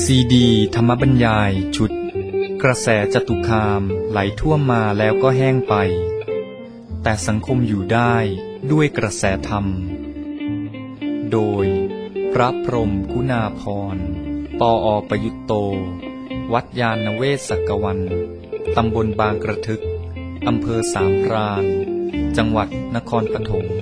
ซีดีธรรมบรรยายชุดกระแสจตุคามไหลท่วมมาแล้วก็แห้งไปแต่สังคมอยู่ได้ด้วยกระแสธรรมโดยพระพรหมกุณาภรณ์ปอ.ประยุตโตวัดยานเวศกวันตำบลบางกระทึกอำเภอสามพรานจังหวัดนครปฐม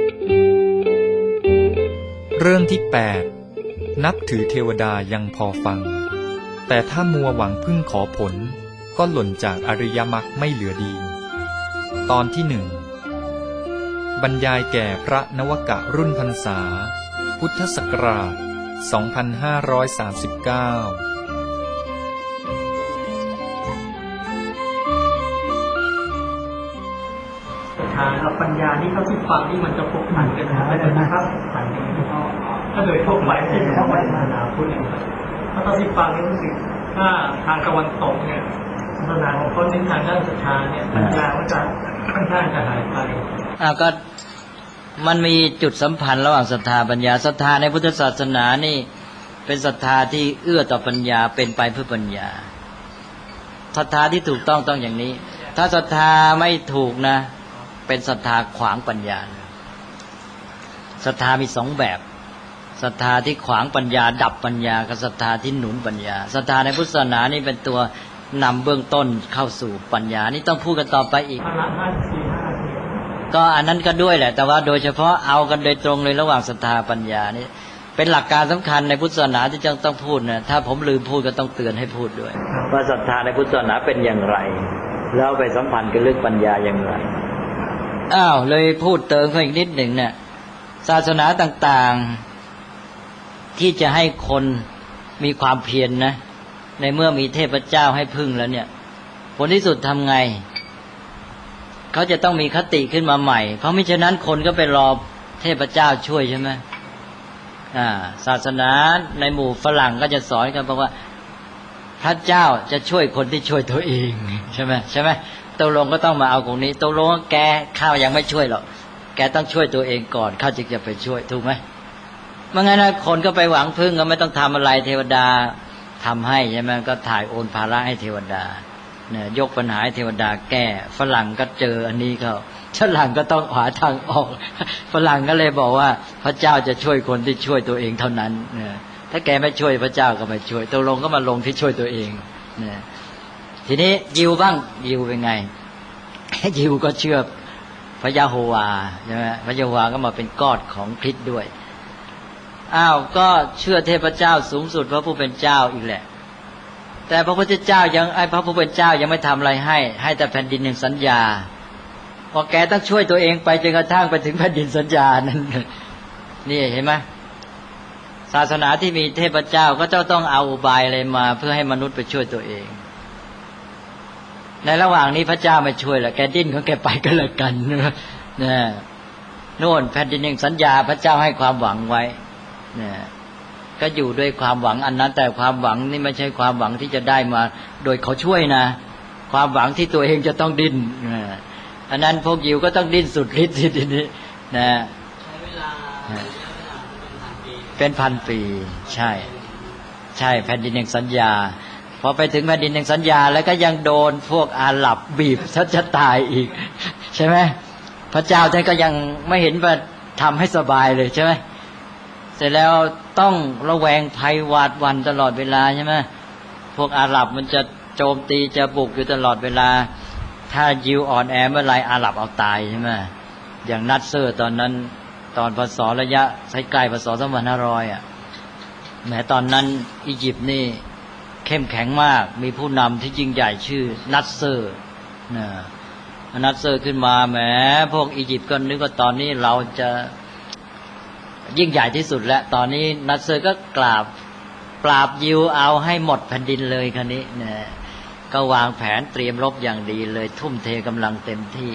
เรื่องที่8นับถือเทวดายังพอฟังแต่ถ้ามัวหวังพึ่งขอผลก็หล่นจากอริยมรรคไม่เหลือดีตอนที่1บรรยายแก่พระนวกะรุ่นพรรษาพุทธศักราช 2539 ทางกับปัญญาที่เขาที่ฟังนี่มันจะพบผันกันนะครับผันกันถ้าโดยทั่วไปที่เขาไม่ศาสนาพุทธถ้าเราที่ฟังนี่รู้สึกถ้าทางตะวันตกเนี่ยศาสนาของคนในทางด้านศรัทธาเนี่ยปัญญาก็จะค่อนข้างจะหายไปก็มันมีจุดสัมพันธ์ระหว่างศรัทธาปัญญาศรัทธาในพุทธศาสนานี่เป็นศรัทธาที่เอื้อต่อปัญญาเป็นไปเพื่อปัญญาศรัทธาที่ถูกต้องอย่างนี้ถ้าศรัทธาไม่ถูกนะเป็นศรัทธาขวางปัญญาศรัทธามี2แบบศรัทธาที่ขวางปัญญาดับปัญญากับศรัทธาที่หนุนปัญญาศรัทธาในพุทธศาสนานี่เป็นตัวนำเบื้องต้นเข้าสู่ปัญญานี่ต้องพูดกันต่อไปอีกก็อันนั้นก็ด้วยแหละแต่ว่าโดยเฉพาะเอากันโดยตรงเลยระหว่างศรัทธาปัญญานี่เป็นหลักการสำคัญในพุทธศาสนาที่ต้องพูดนะถ้าผมลืมพูดก็ต้องเตือนให้พูดด้วยว่าศรัทธาในพุทธศาสนาเป็นอย่างไรแล้วไปสัมพันธ์กับเรื่องปัญญาอย่างไรเลยพูดเติมเข้าอีกนิดหนึ่งเนี่ยศาสนาต่างๆที่จะให้คนมีความเพียรนะในเมื่อมีเทพเจ้าให้พึ่งแล้วเนี่ยผลที่สุดทำไงเขาจะต้องมีคติขึ้นมาใหม่เพราะมิฉะนั้นคนก็ไปรอเทพเจ้าช่วยใช่ไหมศาสนาในหมู่ฝรั่งก็จะสอนกันบอกว่าพระเจ้าจะช่วยคนที่ช่วยตัวเองใช่ไหมตกลงก็ต้องมาเอาตรงนี้ตกลงแกข้าวยังไม่ช่วยหรอกแกต้องช่วยตัวเองก่อนข้าจึงจะไปช่วยถูกไหมเมื่อไงนะคนก็ไปหวังพึ่งก็ไม่ต้องทำอะไรเทวดาทำให้ใช่ไหมก็ถ่ายโอนภาระให้เทวดาเนี่ยยกปัญหาให้เทวดาแก้ฝรั่งก็เจออันนี้เขาฝรั่งก็ต้องหาทางออกฝรั่งก็เลยบอกว่าพระเจ้าจะช่วยคนที่ช่วยตัวเองเท่านั้นเนี่ยถ้าแกไม่ช่วยพระเจ้าก็ไม่ช่วยตกลงก็มาลงที่ช่วยตัวเองเนี่ยทีนี้ยิวบ้างยิวเป็นไงยิวก็เชื่อพระยะโฮวาใช่ไหมพระยะโฮวาก็มาเป็นกอดของคริสต์ด้วยก็เชื่อเทพเจ้าสูงสุดพระผู้เป็นเจ้าอีกแหละแต่พระพุทธเจ้าพระผู้เป็นเจ้ายังไม่ทำอะไรให้แต่แผ่นดินแห่งสัญญาพอแกต้องช่วยตัวเองไปจนกระทั่งไปถึงแผ่นดินสัญญานั่นนี่เห็นไหมศาสนาที่มีเทพเจ้าก็ต้องเอาอุบายอะไรมาเพื่อให้มนุษย์ไปช่วยตัวเองในระหว่างนี้พระเจ้าไม่ช่วยหรอกแกดิ้นของแกไปก็แล้วกันนะโน่นแผ่นดินแห่งสัญญาพระเจ้าให้ความหวังไว้นะก็อยู่ด้วยความหวังอันนั้นแต่ความหวังนี่ไม่ใช่ความหวังที่จะได้มาโดยเขาช่วยนะความหวังที่ตัวเองจะต้องดิ้นอันนั้นพวกยิวก็ต้องดิ้นสุดฤทธิ์ทีนี้นะใช้เวลาเป็นพันปีใช่แผ่นดินแห่งสัญญาพอไปถึงแผ่นดินแห่งสัญญาแล้วก็ยังโดนพวกอาหรับบีบจะตายอีกใช่ไหมพระเจ้าท่านก็ยังไม่เห็นว่าทำให้สบายเลยใช่ไหมเสร็จแล้วต้องระแวงภัยหวาดหวั่นตลอดเวลาใช่ไหมพวกอาหรับมันจะโจมตีจะบุกอยู่ตลอดเวลาถ้ายิวอ่อนแอเมื่อไรอาหรับเอาตายใช่ไหมอย่างนัดเซอร์ตอนนั้นตอนพศระยะใกล้พศ2500แม้ตอนนั้นอียิปต์นี่เข้มแข็งมากมีผู้นำที่ยิ่งใหญ่ชื่อนัดเซอร์นัดเซอร์ขึ้นมาแหมพวกอียิปต์ก็นึกว่าตอนนี้เราจะยิ่งใหญ่ที่สุดแล้วตอนนี้นัดเซอร์ก็ปราบยิวเอาให้หมดแผ่นดินเลยคราวนี้เนี่ยก็วางแผนเตรียมรบอย่างดีเลยทุ่มเทกำลังเต็มที่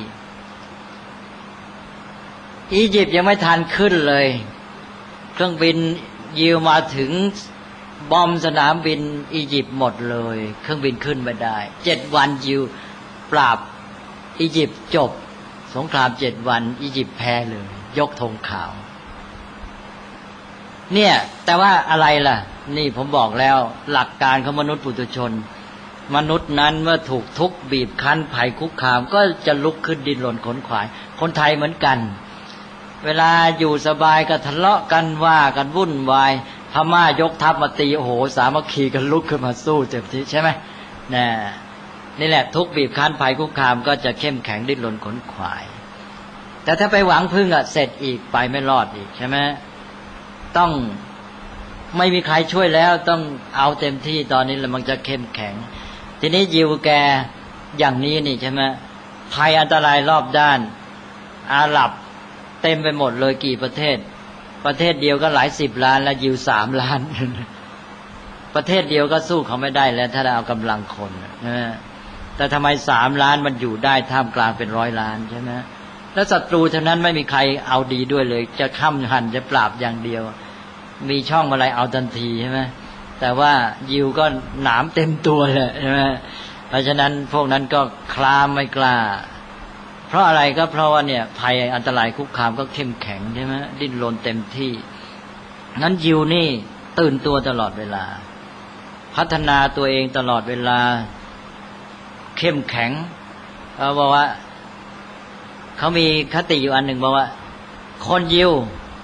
อียิปต์ยังไม่ทันขึ้นเลยเครื่องบินยิวมาถึงบอมสนามบินอียิปต์หมดเลยเครื่องบินขึ้นไม่ได้7 วันยิวปราบอียิปต์จบสงคราม7 วันอียิปต์แพ้เลยยกธงขาวเนี่ยแต่ว่าอะไรล่ะนี่ผมบอกแล้วหลักการของมนุษย์ปุถุชนมนุษย์นั้นเมื่อถูกทุกข์บีบคั้นภัยคุกคามก็จะลุกขึ้นดิ้นรนขนขวายคนไทยเหมือนกันเวลาอยู่สบายก็ทะเลาะกันว่ากันวุ่นวายพม่ายกทัพมาตีโอ้โหสามัคคีกันลุกขึ้นมาสู้เต็มที่ใช่ไหมนี่แหละทุกข์บีบคั้นภัยคุกคามก็จะเข้มแข็งดิ้นรนขนขวายแต่ถ้าไปหวังพึ่งเสร็จอีกไปไม่รอดอีกใช่ไหมต้องไม่มีใครช่วยแล้วต้องเอาเต็มที่ตอนนี้แล้วมันจะเข้มแข็งทีนี้ยิวแกอย่างนี้นี่ใช่ไหมภัยอันตรายรอบด้านอาหรับเต็มไปหมดเลยกี่ประเทศประเทศเดียวก็หลาย10 ล้านแล้วยิว3 ล้าน ประเทศเดียวก็สู้เขาไม่ได้แล้วถ้าเราเอากำลังคนนะแต่ทำไม3 ล้านมันอยู่ได้ท่ามกลางเป็น100 ล้านใช่ไหมแล้วศัตรูเท่านั้นไม่มีใครเอาดีด้วยเลยจะค้ำหันจะปราบอย่างเดียวมีช่องอะไรเอาทันทีใช่ไหมแต่ว่ายิวก็หนามเต็มตัวเลยใช่ไหมเพราะฉะนั้นพวกนั้นก็คลามไม่กล้าเพราะอะไรก็เพราะว่าเนี่ยภัยอันตรายคุกคามก็เข้มแข็งใช่ไหมดิ้นรนเต็มที่นั้นยิวนี่ตื่นตัวตลอดเวลาพัฒนาตัวเองตลอดเวลาเข้มแข็งเขาบอกว่าเขามีคติอยู่อันหนึ่งบอกว่าคนยิว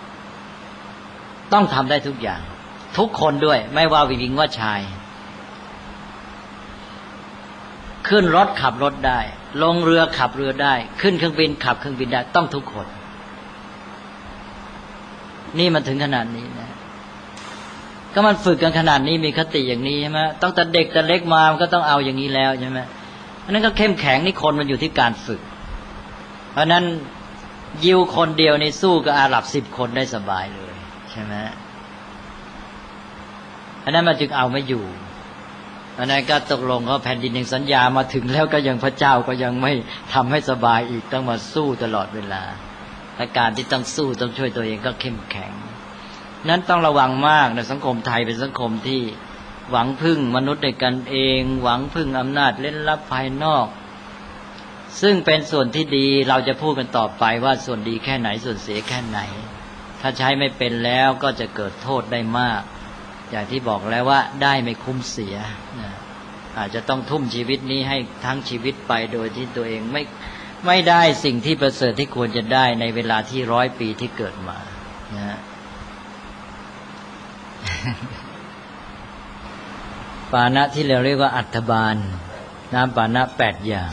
ต้องทำได้ทุกอย่างทุกคนด้วยไม่ว่าหญิงว่าชายขึ้นรถขับรถได้ลงเรือขับเรือได้ขึ้นเครื่องบินขับเครื่องบินได้ต้องทุกคนนี่มันถึงขนาดนี้นะก็มันฝึกกันขนาดนี้มีคติอย่างนี้ใช่ไหมตั้งแต่เด็กแต่เล็กมามันก็ต้องเอาอย่างนี้แล้วใช่ไหมอันนั้นก็เข้มแข็งนี่คนมันอยู่ที่การฝึกเพราะนั้นยิวคนเดียวนี่สู้กับอาหรับ10 คนได้สบายเลยใช่ไหมอันนั้นมันจึงเอาไม่อยู่อันนั้นก็ตกลงเขาแผ่นดินยังสัญญามาถึงแล้วก็ยังพระเจ้าก็ยังไม่ทำให้สบายอีกต้องมาสู้ตลอดเวลาและการที่ต้องสู้ต้องช่วยตัวเองก็เข้มแข็งนั้นต้องระวังมากในสังคมไทยเป็นสังคมที่หวังพึ่งมนุษย์ด้วยกันเองหวังพึ่งอำนาจเล่นลับภายนอกซึ่งเป็นส่วนที่ดีเราจะพูดกันต่อไปว่าส่วนดีแค่ไหนส่วนเสียแค่ไหนถ้าใช้ไม่เป็นแล้วก็จะเกิดโทษได้มากอย่างที่บอกแล้วว่าได้ไม่คุ้มเสียอาจจะต้องทุ่มชีวิตนี้ให้ทั้งชีวิตไปโดยที่ตัวเองไม่ได้สิ่งที่ประเสริฐที่ควรจะได้ในเวลาที่100 ปีที่เกิดมานะปานะที่เราเรียกว่าอัฐบาลน้ำปานะ8 อย่าง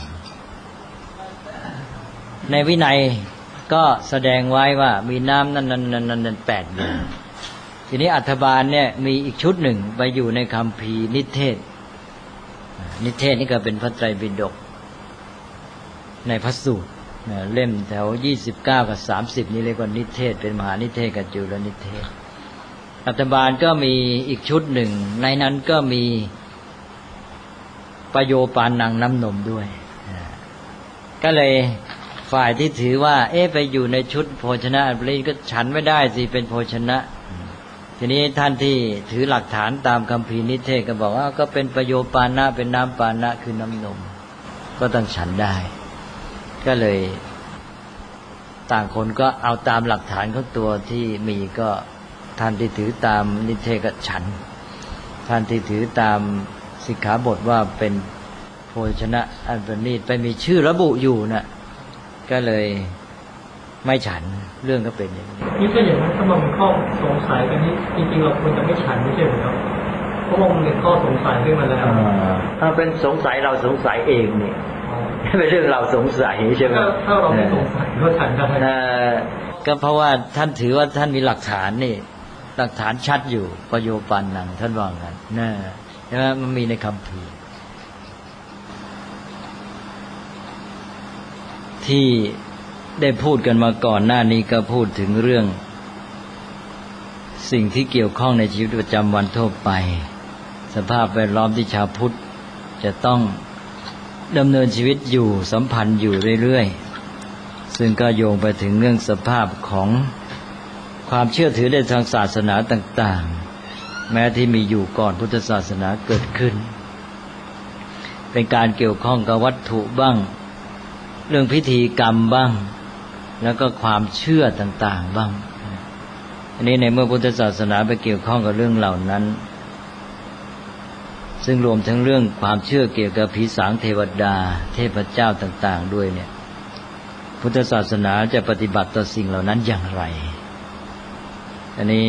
ในวินัยก็แสดงไว้ว่ามีน้ำนั้น8 อย่างทีนี้อัฐบาลเนี่ยมีอีกชุดหนึ่งไปอยู่ในคัมภีร์นิเทศนี่ก็เป็นพระไตรปิฎกในพระสูตรเล่มแถว29 กับ 30นี่เรียกว่านิเทศเป็นมหานิเทศกับจุลนิเทศอัฐบาลก็มีอีกชุดหนึ่งในนั้นก็มีปโยปานังน้ำนมด้วยก็เลยฝ่ายที่ถือว่าไปอยู่ในชุดโภชนะอันนี้ก็ฉันไม่ได้สิเป็นโภชนะทีนี้ท่านที่ถือหลักฐานตามคัมภีร์นิเทศก็บอกว่าก็เป็นปโยปานะเป็นน้ำปานะคือน้ำนมก็ต้องฉันได้ก็เลยต่างคนก็เอาตามหลักฐานของตัวที่มีก็ท่านที่ถือตามนิเทศก็ฉันท่านที่ถือตามสิกขาบทว่าเป็นโภชนะอันประณีตไปมีชื่อระบุอยู่น่ะก็เลยไม่ฉันเรื่องก็เป็นอย่างนี้นี่ก็อย่างนั้นถ้ามันเป็นข้อสงสัยกันนี้จริงๆเราควรจะไม่ฉันไม่ใช่หรือครับเพราะว่ามันเป็นข้อสงสัยขึ้นมาแล้วถ้าเป็นสงสัยเราสงสัยเองนี่เป็นเรื่องเราสงสัยใช่ไหมถ้าเราไม่สงสัยก็ฉันได้ก็เพราะว่าท่านถือว่าท่านมีหลักฐานนี่หลักฐานชัดอยู่ปโยปันนังท่านว่างั้นนะใช่ไหมมันมีในคัมภีร์ที่ได้พูดกันมาก่อนหน้านี้ก็พูดถึงเรื่องสิ่งที่เกี่ยวข้องในชีวิตประจำวันทั่วไปสภาพแวดล้อมที่ชาวพุทธจะต้องดำเนินชีวิตอยู่สัมพันธ์อยู่เรื่อยๆซึ่งก็โยงไปถึงเรื่องสภาพของความเชื่อถือในทางศาสนาต่างๆแม้ที่มีอยู่ก่อนพุทธศาสนาเกิดขึ้นเป็นการเกี่ยวข้องกับวัตถุบ้างเรื่องพิธีกรรมบ้างแล้วก็ความเชื่อต่างๆบ้างอันนี้ในเมื่อพุทธศาสนาไปเกี่ยวข้องกับเรื่องเหล่านั้นซึ่งรวมทั้งเรื่องความเชื่อเกี่ยวกับผีสางเทวดาเทพเจ้าต่างๆด้วยเนี่ยพุทธศาสนาจะปฏิบัติต่อสิ่งเหล่านั้นอย่างไรอันนี้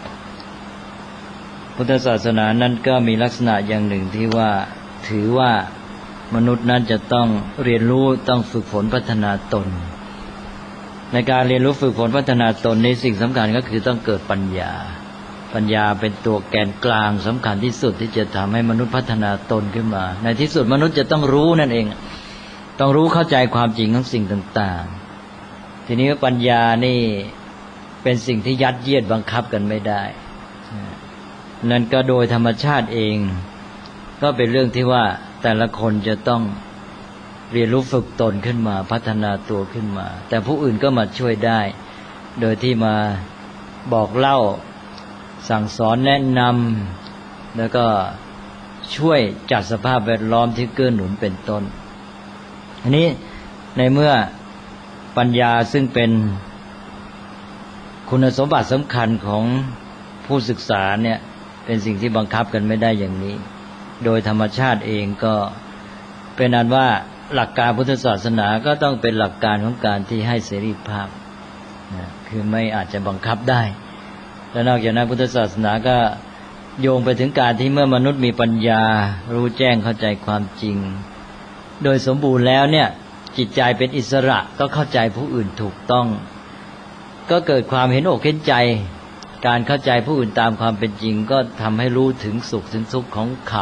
พุทธศาสนานั้นก็มีลักษณะอย่างหนึ่งที่ว่าถือว่ามนุษย์นั้นจะต้องเรียนรู้ต้องฝึกฝนพัฒนาตนในการเรียนรู้ฝึกฝนพัฒนาตนในสิ่งสำคัญก็คือต้องเกิดปัญญาเป็นตัวแกนกลางสำคัญที่สุดที่จะทำให้มนุษย์พัฒนาตนขึ้นมาในที่สุดมนุษย์จะต้องรู้นั่นเองต้องรู้เข้าใจความจริงของสิ่งต่างๆทีนี้ปัญญานี่เป็นสิ่งที่ยัดเยียดบังคับกันไม่ได้นั่นก็โดยธรรมชาติเองก็เป็นเรื่องที่ว่าแต่ละคนจะต้องเรียนรู้ฝึกตนขึ้นมาพัฒนาตัวขึ้นมาแต่ผู้อื่นก็มาช่วยได้โดยที่มาบอกเล่าสั่งสอนแนะนำแล้วก็ช่วยจัดสภาพแวดล้อมที่เกื้อหนุนเป็นต้นอันนี้ในเมื่อปัญญาซึ่งเป็นคุณสมบัติสำคัญของผู้ศึกษาเนี่ยเป็นสิ่งที่บังคับกันไม่ได้อย่างนี้โดยธรรมชาติเองก็เป็นอันว่าหลักการพุทธศาสนาก็ต้องเป็นหลักการของการที่ให้เสรีภาพคือไม่อาจจะบังคับได้และนอกจากนั้นพุทธศาสนาก็โยงไปถึงการที่เมื่อมนุษย์มีปัญญารู้แจ้งเข้าใจความจริงโดยสมบูรณ์แล้วเนี่ยจิตใจเป็นอิสระก็เข้าใจผู้อื่นถูกต้องก็เกิดความเห็นอกเห็นใจการเข้าใจผู้อื่นตามความเป็นจริงก็ทำให้รู้ถึงสุขถึงทุกข์ของเขา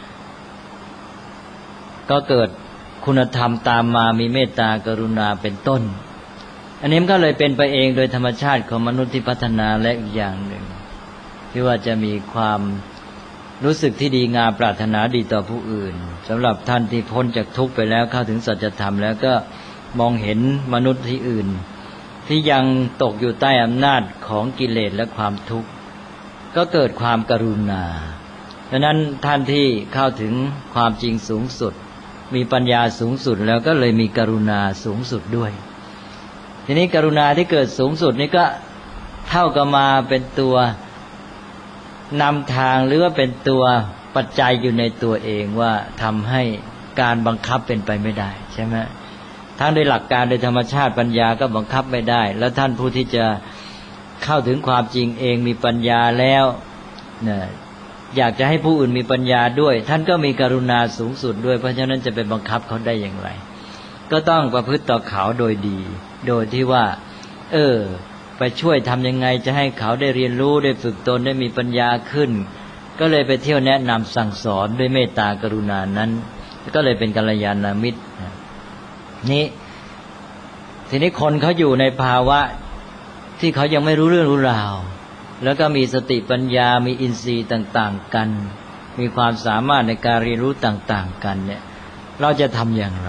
ก็เกิดคุณธรรมตามมามีเมตตากรุณาเป็นต้นอันนี้มันก็เลยเป็นไปเองโดยธรรมชาติของมนุษย์ที่พัฒนาและอีกอย่างหนึ่งที่ว่าจะมีความรู้สึกที่ดีงามปรารถนาดีต่อผู้อื่นสำหรับท่านที่พ้นจากทุกข์ไปแล้วเข้าถึงสัจธรรมแล้วก็มองเห็นมนุษย์ที่อื่นที่ยังตกอยู่ใต้อำนาจของกิเลสและความทุกข์ก็เกิดความกรุณาดังนั้นท่านที่เข้าถึงความจริงสูงสุดมีปัญญาสูงสุดแล้วก็เลยมีกรุณาสูงสุดด้วยทีนี้กรุณาที่เกิดสูงสุดนี่ก็เท่ากับมาเป็นตัวนำทางหรือว่าเป็นตัวปัจจัยอยู่ในตัวเองว่าทำให้การบังคับเป็นไปไม่ได้ใช่ไหมทั้งโดยหลักการโดยธรรมชาติปัญญาก็บังคับไม่ได้แล้วท่านผู้ที่จะเข้าถึงความจริงเองมีปัญญาแล้วเนี่ยอยากจะให้ผู้อื่นมีปัญญาด้วยท่านก็มีกรุณาสูงสุดด้วยเพราะฉะนั้นจะไปบังคับเขาได้อย่างไรก็ต้องประพฤติต่อเขาโดยดีโดยที่ว่าไปช่วยทำยังไงจะให้เขาได้เรียนรู้ได้ฝึกตนได้มีปัญญาขึ้นก็เลยไปเที่ยวแนะนำสั่งสอนด้วยเมตตากรุณานั้นก็เลยเป็นกัลยาณมิตรนี่ทีนี้คนเขาอยู่ในภาวะที่เขายังไม่รู้เรื่องรู้ราวแล้วก็มีสติปัญญามีอินทรีย์ต่างๆกันมีความสามารถในการเรียนรู้ต่างๆกันเนี่ยเราจะทำอย่างไร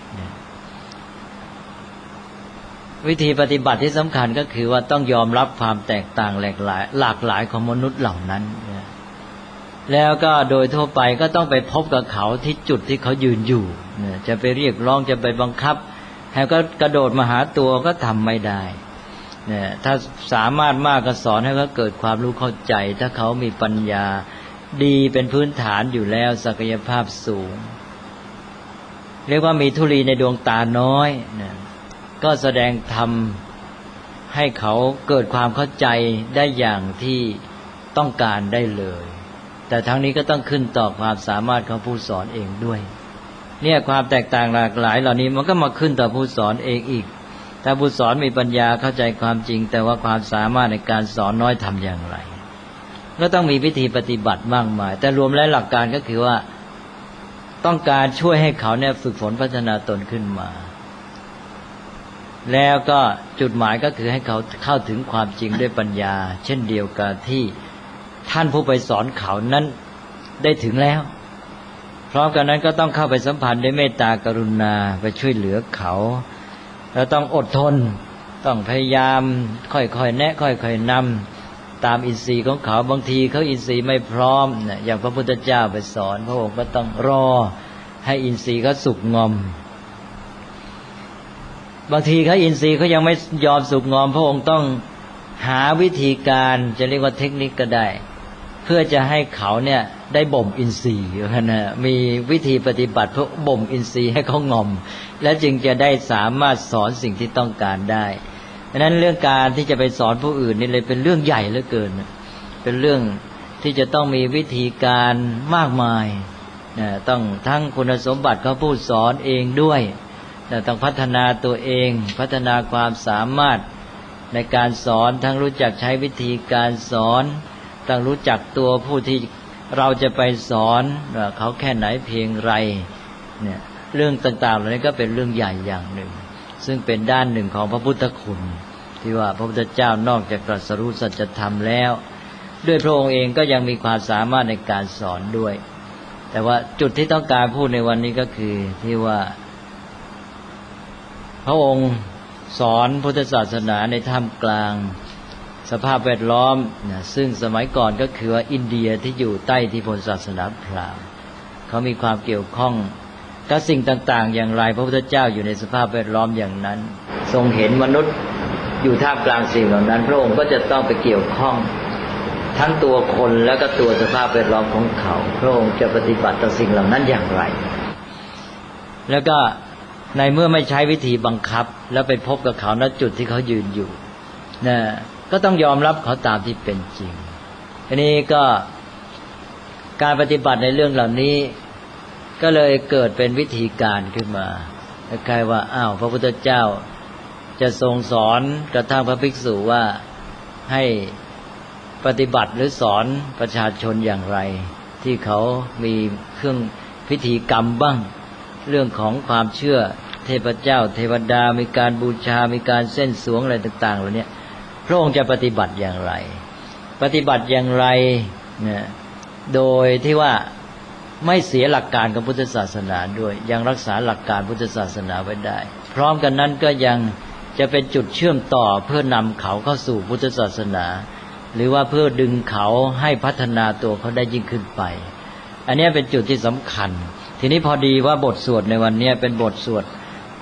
วิธีปฏิบัติที่สำคัญก็คือว่าต้องยอมรับความแตกต่างหลากหลายของมนุษย์เหล่านั้นแล้วก็โดยทั่วไปก็ต้องไปพบกับเขาที่จุดที่เขายืนอยู่จะไปเรียกร้องจะไปบังคับให้ก็กระโดดมาหาตัวก็ทำไม่ได้ถ้าสามารถมากก็สอนให้เขาเกิดความรู้เข้าใจถ้าเขามีปัญญาดีเป็นพื้นฐานอยู่แล้วศักยภาพสูงเรียกว่ามีธุลีในดวงตาน้อยก็แสดงธรรมให้เขาเกิดความเข้าใจได้อย่างที่ต้องการได้เลยแต่ทั้งนี้ก็ต้องขึ้นต่อความสามารถของผู้สอนเองด้วยเนี่ยความแตกต่างหลากหลายเหล่านี้มันก็มาขึ้นต่อผู้สอนเองอีกถ้าผู้สอนมีปัญญาเข้าใจความจริงแต่ว่าความสามารถในการสอนน้อยทำอย่างไรก็ต้องมีวิธีปฏิบัติมากมายแต่รวมแล้วหลักการก็คือว่าต้องการช่วยให้เขาเนี่ยฝึกฝนพัฒนาตนขึ้นมาแล้วก็จุดหมายก็คือให้เขาเข้าถึงความจริงด้วยปัญญาเช่นเดียวกับที่ท่านผู้ไปสอนเขานั้นได้ถึงแล้วพร้อมกันนั้นก็ต้องเข้าไปสัมพันธ์ด้วยเมตตากรุณาไปช่วยเหลือเขาแล้วต้องอดทนต้องพยายามค่อยๆแนะค่อยๆนำตามอินทรีย์ของเขาบางทีเขาอินทรีย์ไม่พร้อมอย่างพระพุทธเจ้าไปสอนพระองค์ก็ต้องรอให้อินทรีย์เขาสุกงอมบางทีเขาอินทรีย์เขายังไม่ยอมสุกงอมพระองค์ต้องหาวิธีการจะเรียกว่าเทคนิคก็ได้เพื่อจะให้เขาเนี่ยได้บ่มอินทรีย์นะมีวิธีปฏิบัติเพื่อบ่มอินทรีย์ให้เขางอมและจึงจะได้สามารถสอนสิ่งที่ต้องการได้ดังนั้นเรื่องการที่จะไปสอนผู้อื่นนี่เลยเป็นเรื่องใหญ่เหลือเกินเป็นเรื่องที่จะต้องมีวิธีการมากมายต้องทั้งคุณสมบัติของผู้สอนเองด้วยต้องพัฒนาตัวเองพัฒนาความสามารถในการสอนทั้งรู้จักใช้วิธีการสอนต้องรู้จักตัวผู้ที่เราจะไปสอนว่าเขาแค่ไหนเพียงไรเนี่ยเรื่องต่างๆเหล่านี้ก็เป็นเรื่องใหญ่อย่างหนึ่งซึ่งเป็นด้านหนึ่งของพระพุทธคุณที่ว่าพระพุทธเจ้านอกจากตรัสรู้สัจธรรมแล้วด้วยพระองค์เองก็ยังมีความสามารถในการสอนด้วยแต่ว่าจุดที่ต้องการพูดในวันนี้ก็คือที่ว่าพระองค์สอนพุทธศาสนาในท่ามกลางสภาพแวดล้อมซึ่งสมัยก่อนก็คือว่าอินเดียที่อยู่ใต้อิทธิพลศาสนาพราหมณ์เขามีความเกี่ยวข้องกับสิ่งต่างๆอย่างไรพระพุทธเจ้าอยู่ในสภาพแวดล้อมอย่างนั้นทรงเห็นมนุษย์อยู่ท่ามกลางสิ่งเหล่านั้นพระองค์ก็จะต้องไปเกี่ยวข้องทั้งตัวคนแล้วก็ตัวสภาพแวดล้อมของเขาพระองค์จะปฏิบัติต่อสิ่งเหล่านั้นอย่างไรแล้วก็ในเมื่อไม่ใช้วิธีบังคับแล้วไปพบกับเขาณจุดที่เขายืนอยู่นะก็ต้องยอมรับเขาตามที่เป็นจริงทีนี้ก็การปฏิบัติในเรื่องเหล่านี้ก็เลยเกิดเป็นวิธีการขึ้นมาคล้ายๆว่าอ้าวพระพุทธเจ้าจะทรงสอนกระทั่งพระภิกษุว่าให้ปฏิบัติหรือสอนประชาชนอย่างไรที่เขามีเครื่องพิธีกรรมบ้างเรื่องของความเชื่อเทพเจ้าเทวดามีการบูชามีการเส้นสวงอะไรต่างๆเหล่านี้พระองค์จะปฏิบัติอย่างไรปฏิบัติอย่างไรเนี่ยโดยที่ว่าไม่เสียหลักการของพุทธศาสนาด้วยยังรักษาหลักการพุทธศาสนาไว้ได้พร้อมกันนั้นก็ยังจะเป็นจุดเชื่อมต่อเพื่อนำเขาเข้าสู่พุทธศาสนาหรือว่าเพื่อดึงเขาให้พัฒนาตัวเขาได้ยิ่งขึ้นไปอันนี้เป็นจุดที่สำคัญทีนี้พอดีว่าบทสวดในวันนี้เป็นบทสวด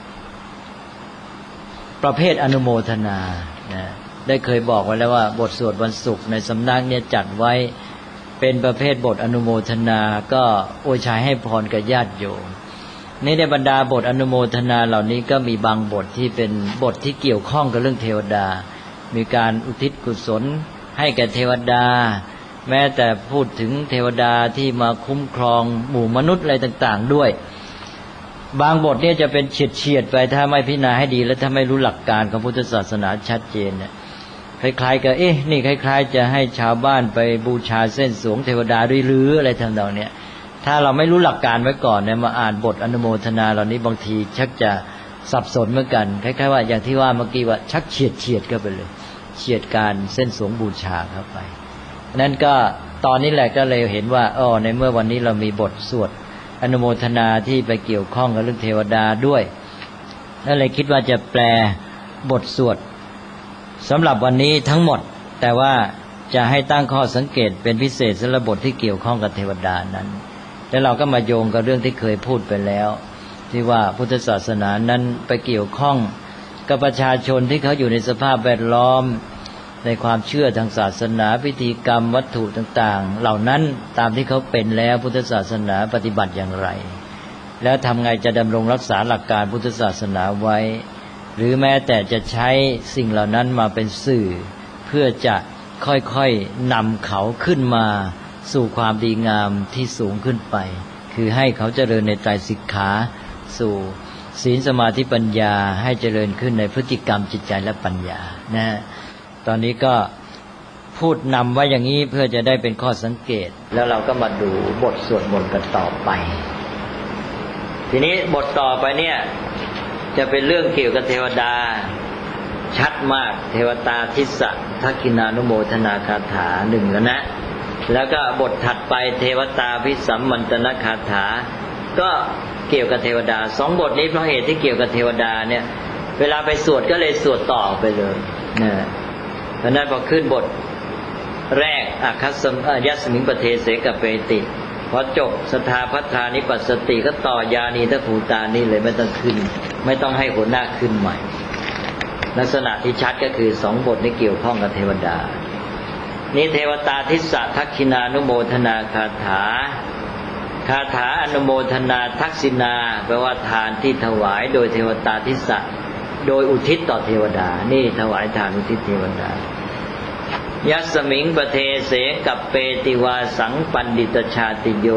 ประเภทอนุโมทนาได้เคยบอกไว้แล้วว่าบทสวดวันศุกร์ในสำนักเนี่ยจัดไว้เป็นประเภทบทอนุโมทนาก็อวยชัยให้พรกับญาติโยมนี่ในบรรดาบทอนุโมทนาเหล่านี้ก็มีบางบทที่เป็นบทที่เกี่ยวข้องกับเรื่องเทวดามีการอุทิศกุศลให้แก่เทวดาแม้แต่พูดถึงเทวดาที่มาคุ้มครองหมู่มนุษย์อะไรต่างๆด้วยบางบทเนี่ยจะเป็นเฉียดๆไปถ้าไม่พิจารณาให้ดีและถ้าไม่รู้หลักการของพุทธศาสนาชัดเจนเนี่ยคล้ายๆกับนี่คล้ายๆจะให้ชาวบ้านไปบูชาเส้นสวงเทวดาด้วยหรืออะไรทำนองเนี้ยถ้าเราไม่รู้หลักการไว้ก่อนเนี่ยมาอ่านบทอนุโมทนาเหล่านี้บางทีชักจะสับสนเหมือนกันคล้ายๆว่าอย่างที่ว่าเมื่อกี้ว่าชักเฉียดเข้าไปเลยเฉียดการเส้นสวงบูชาเข้าไปนั่นก็ตอนนี้แหละก็เลยเห็นว่าในเมื่อวันนี้เรามีบทสวดอนุโมทนาที่ไปเกี่ยวข้องกับเรื่องเทวดาด้วยนั่นเลยคิดว่าจะแปลบทสวดสำหรับวันนี้ทั้งหมดแต่ว่าจะให้ตั้งข้อสังเกตเป็นพิเศษสำหรับบทที่เกี่ยวข้องกับเทวดานั้นแล้วเราก็มาโยงกับเรื่องที่เคยพูดไปแล้วที่ว่าพุทธศาสนานั้นไปเกี่ยวข้องกับประชาชนที่เขาอยู่ในสภาพแวดล้อมในความเชื่อทางศาสนาพิธีกรรมวัตถุต่างๆเหล่านั้นตามที่เขาเป็นแล้วพุทธศาสนาปฏิบัติอย่างไรแล้วทำไงจะดำรงรักษาหลักการพุทธศาสนาไว้หรือแม้แต่จะใช้สิ่งเหล่านั้นมาเป็นสื่อเพื่อจะค่อยๆนำเขาขึ้นมาสู่ความดีงามที่สูงขึ้นไปคือให้เขาเจริญในไตรสิกขาสู่ศีลสมาธิปัญญาให้เจริญขึ้นในพฤติกรรมจิตใจและปัญญานะตอนนี้ก็พูดนำไว้อย่างนี้เพื่อจะได้เป็นข้อสังเกตแล้วเราก็มาดูบทสวดมนต์กันต่อไปทีนี้บทต่อไปเนี่ยจะเป็นเรื่องเกี่ยวกับเทวดาชัดมากเทวตาทิสะทักขินานุโมทนาคาถาหนึ่งแล้วนะแล้วก็บทถัดไปเทวตาภิสัมมันตนคาถาก็เกี่ยวกับเทวดาสองบทนี้เพราะเหตุที่เกี่ยวกับเทวดาเนี่ยเวลาไปสวดก็เลยสวดต่อไปเลยนะเพราะนั้นพอขึ้นบทแรกอาคัสสยัสมิงปเทเสกเปติพอจบสทาพัทธานิปัสสติก็ต่อยานีทภูตานี่เลยไม่ต้องขึ้นไม่ต้องให้หัวหน้าขึ้นใหม่ลักษณะที่ชัดก็คือ2 บทนี้เกี่ยวข้องกับเทวดานี่เทวตาทิสสะทักขินานุโมทนาคาถาคาถาอนุโมทนาทักษิณาแปลว่าทานที่ถวายโดยเทวตาทิสสะโดยอุทิศต่อเทวดานี่ถวายทานอุทิศเทวดายัสมิงปเทเสกับเปติวาสังปันดิตชาติโย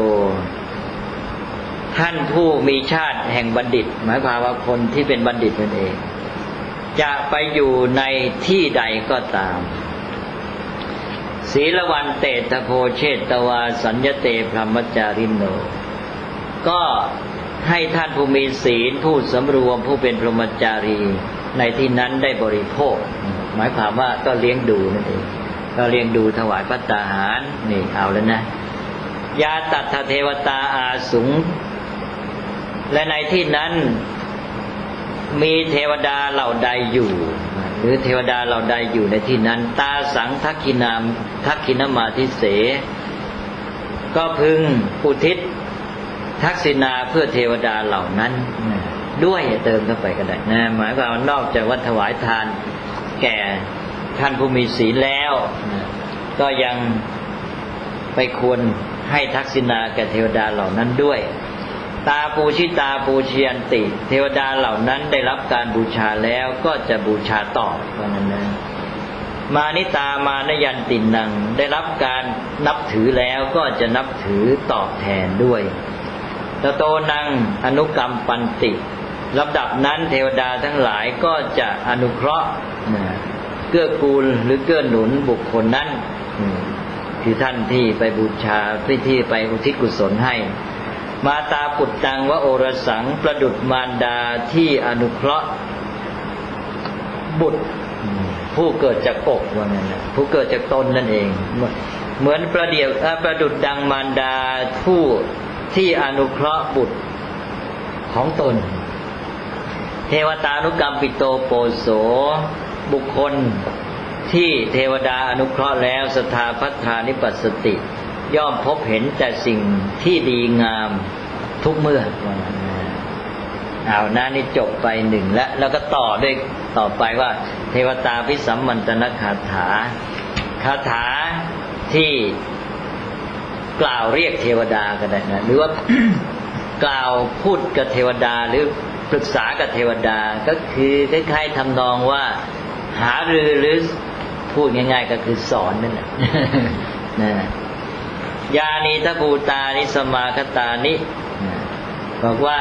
ท่านผู้มีชาติแห่งบัณฑิตหมายความว่าคนที่เป็นบัณฑิตนั่นเองจะไปอยู่ในที่ใดก็ตามศีลวันเตตโพเชตวาสัญญเตพรหมจาริโนก็ให้ท่านผู้มีศีลผู้สำรวมผู้เป็นพรหมจารีในที่นั้นได้บริโภคหมายความว่าก็เลี้ยงดูนั่นเองก็เลี้ยงดูถวายภัตตาหารนี่เอาแล้วนะยาตัทเทวตาอาสุงและในที่นั้นมีเทวดาเหล่าใดอยู่หรือเทวดาเหล่าใดอยู่ในที่นั้นตาสังทักขินมาทิเสก็พึงอุทิศทักษิณาเพื่อเทวดาเหล่านั้นด้วยเติมเข้าไปก็ได้นะหมายความว่านอกจากว่าถวายทานแก่ท่านผู้มีศีลแล้วก็ยังไปควรให้ทักษิณาแก่เทวดาเหล่านั้นด้วยตาปูชิตาปูชยันติเทวดาเหล่านั้นได้รับการบูชาแล้วก็จะบูชาตอบเพราะนั้นนะมานิตามานยันตินังได้รับการนับถือแล้วก็จะนับถือตอบแทนด้วยตโตนังอนุกรรมปันติลำดับนั้นเทวดาทั้งหลายก็จะอนุเคราะห์เกื้อกูลหรือเกื้อหนุนบุคคลนั้นคือท่านที่ไปบูชาที่ไปอุทิศกุศลให้มาตาปุตตังวะโอรสังประดุจมารดาที่อนุเคราะห์บุตรผู้เกิดจากอกว่านั้นนะผู้เกิดจากตนนั่นเองเหมือนประดุจดังมารดาผู้ที่อนุเคราะห์บุตรของตนเทวตานุกรรมปิโตโปโสบุคคลที่เทวดาอนุเคราะห์แล้วสถาพัทธานิปัสสติย่อมพบเห็นแต่สิ่งที่ดีงามทุกเมื่อเอานะนี่จบไป1แล้วก็ต่อไปว่าเทวตาภิสัมมันตนคาถาที่กล่าวเรียกเทวดาก็ได้นะหรือว่า กล่าวพูดกับเทวดาหรือปรึกษากับเทวดาก็คือคล้ายๆทำนองว่าหารือหรือพูดง่ายๆก็คือสอนนั่นแหละนะยานีทภูตานิสมาคตานิบอกว่า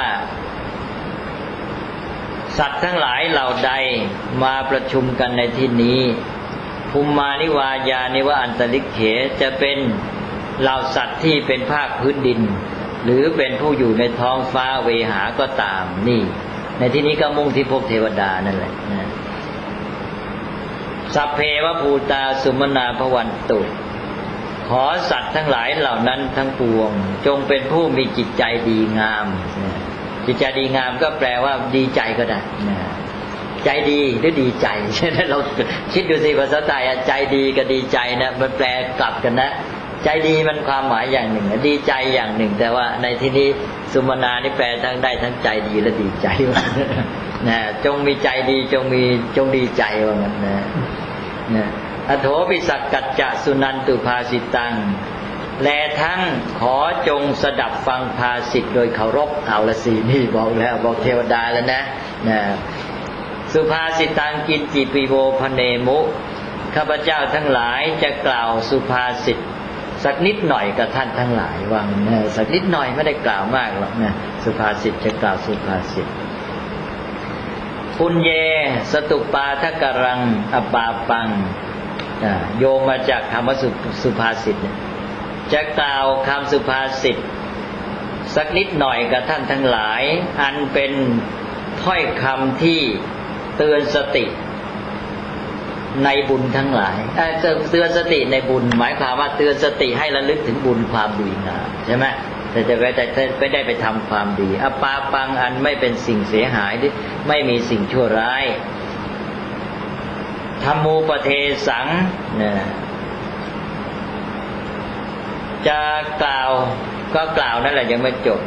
สัตว์ทั้งหลายเหล่าใดมาประชุมกันในที่นี้ภูมิมานิวายานิวะอันตริเขจะเป็นเหล่าสัตว์ที่เป็นภาคพื้นดินหรือเป็นผู้อยู่ในท้องฟ้าเวหาก็ตามนี่ในที่นี้ก็มุ่งที่พวกเทวดานั่นแหละนะสัพเพวภูตาสุมนาภวันตุขอสัตว์ทั้งหลายเหล่านั้นทั้งปวงจงเป็นผู้มีจิตใจดีงามจิตใจดีงามก็แปลว่าดีใจก็ได้ใจดีหรือดีใจใช่ไหมเราคิดดูสิภาษาไทยใจดีกับดีใจนะมันแปลกลับกันนะใจดีมันความหมายอย่างหนึ่งดีใจอย่างหนึ่งแต่ว่าในที่นี้สุมนานี่แปลทั้งได้ทั้งใจดีและดีใจนะจงมีใจดีจงดีใจว่างั้นนะอโถปิสักกัจจะสุนันตุภาสิตังและทั้งขอจงสดับฟังภาสิทธิ์โดยเคารพเอาละสินี่บอกแล้วบอกเทวดาแล้วนะสุภาสิตังกินจิปิโวพเนมุข้าพเจ้าทั้งหลายจะกล่าวสุภาษิตสักนิดหน่อยกับท่านทั้งหลายว่าสักนิดหน่อยไม่ได้กล่าวมากหรอกนะสุภาษิตจะกล่าวสุภาษิตปุญเยสตุปาทกรังอปาปังโยงมาจากคำว่าสุภาษิตจะกล่าวคำสุภาษิตสักนิดหน่อยกับท่านทั้งหลายอันเป็นถ้อยคำที่เตือนสติในบุญทั้งหลายเตือนสติในบุญหมายความว่าเตือนสติให้ระลึกถึงบุญความดีงามใช่ไหมแต่จะไม่ได้ไปทำความดีอปาปังอันไม่เป็นสิ่งเสียหายหรือไม่มีสิ่งชั่วร้ายธัมมูปเทสังจะกล่าวก็กล่าวนั่นแหละยังไม่จบ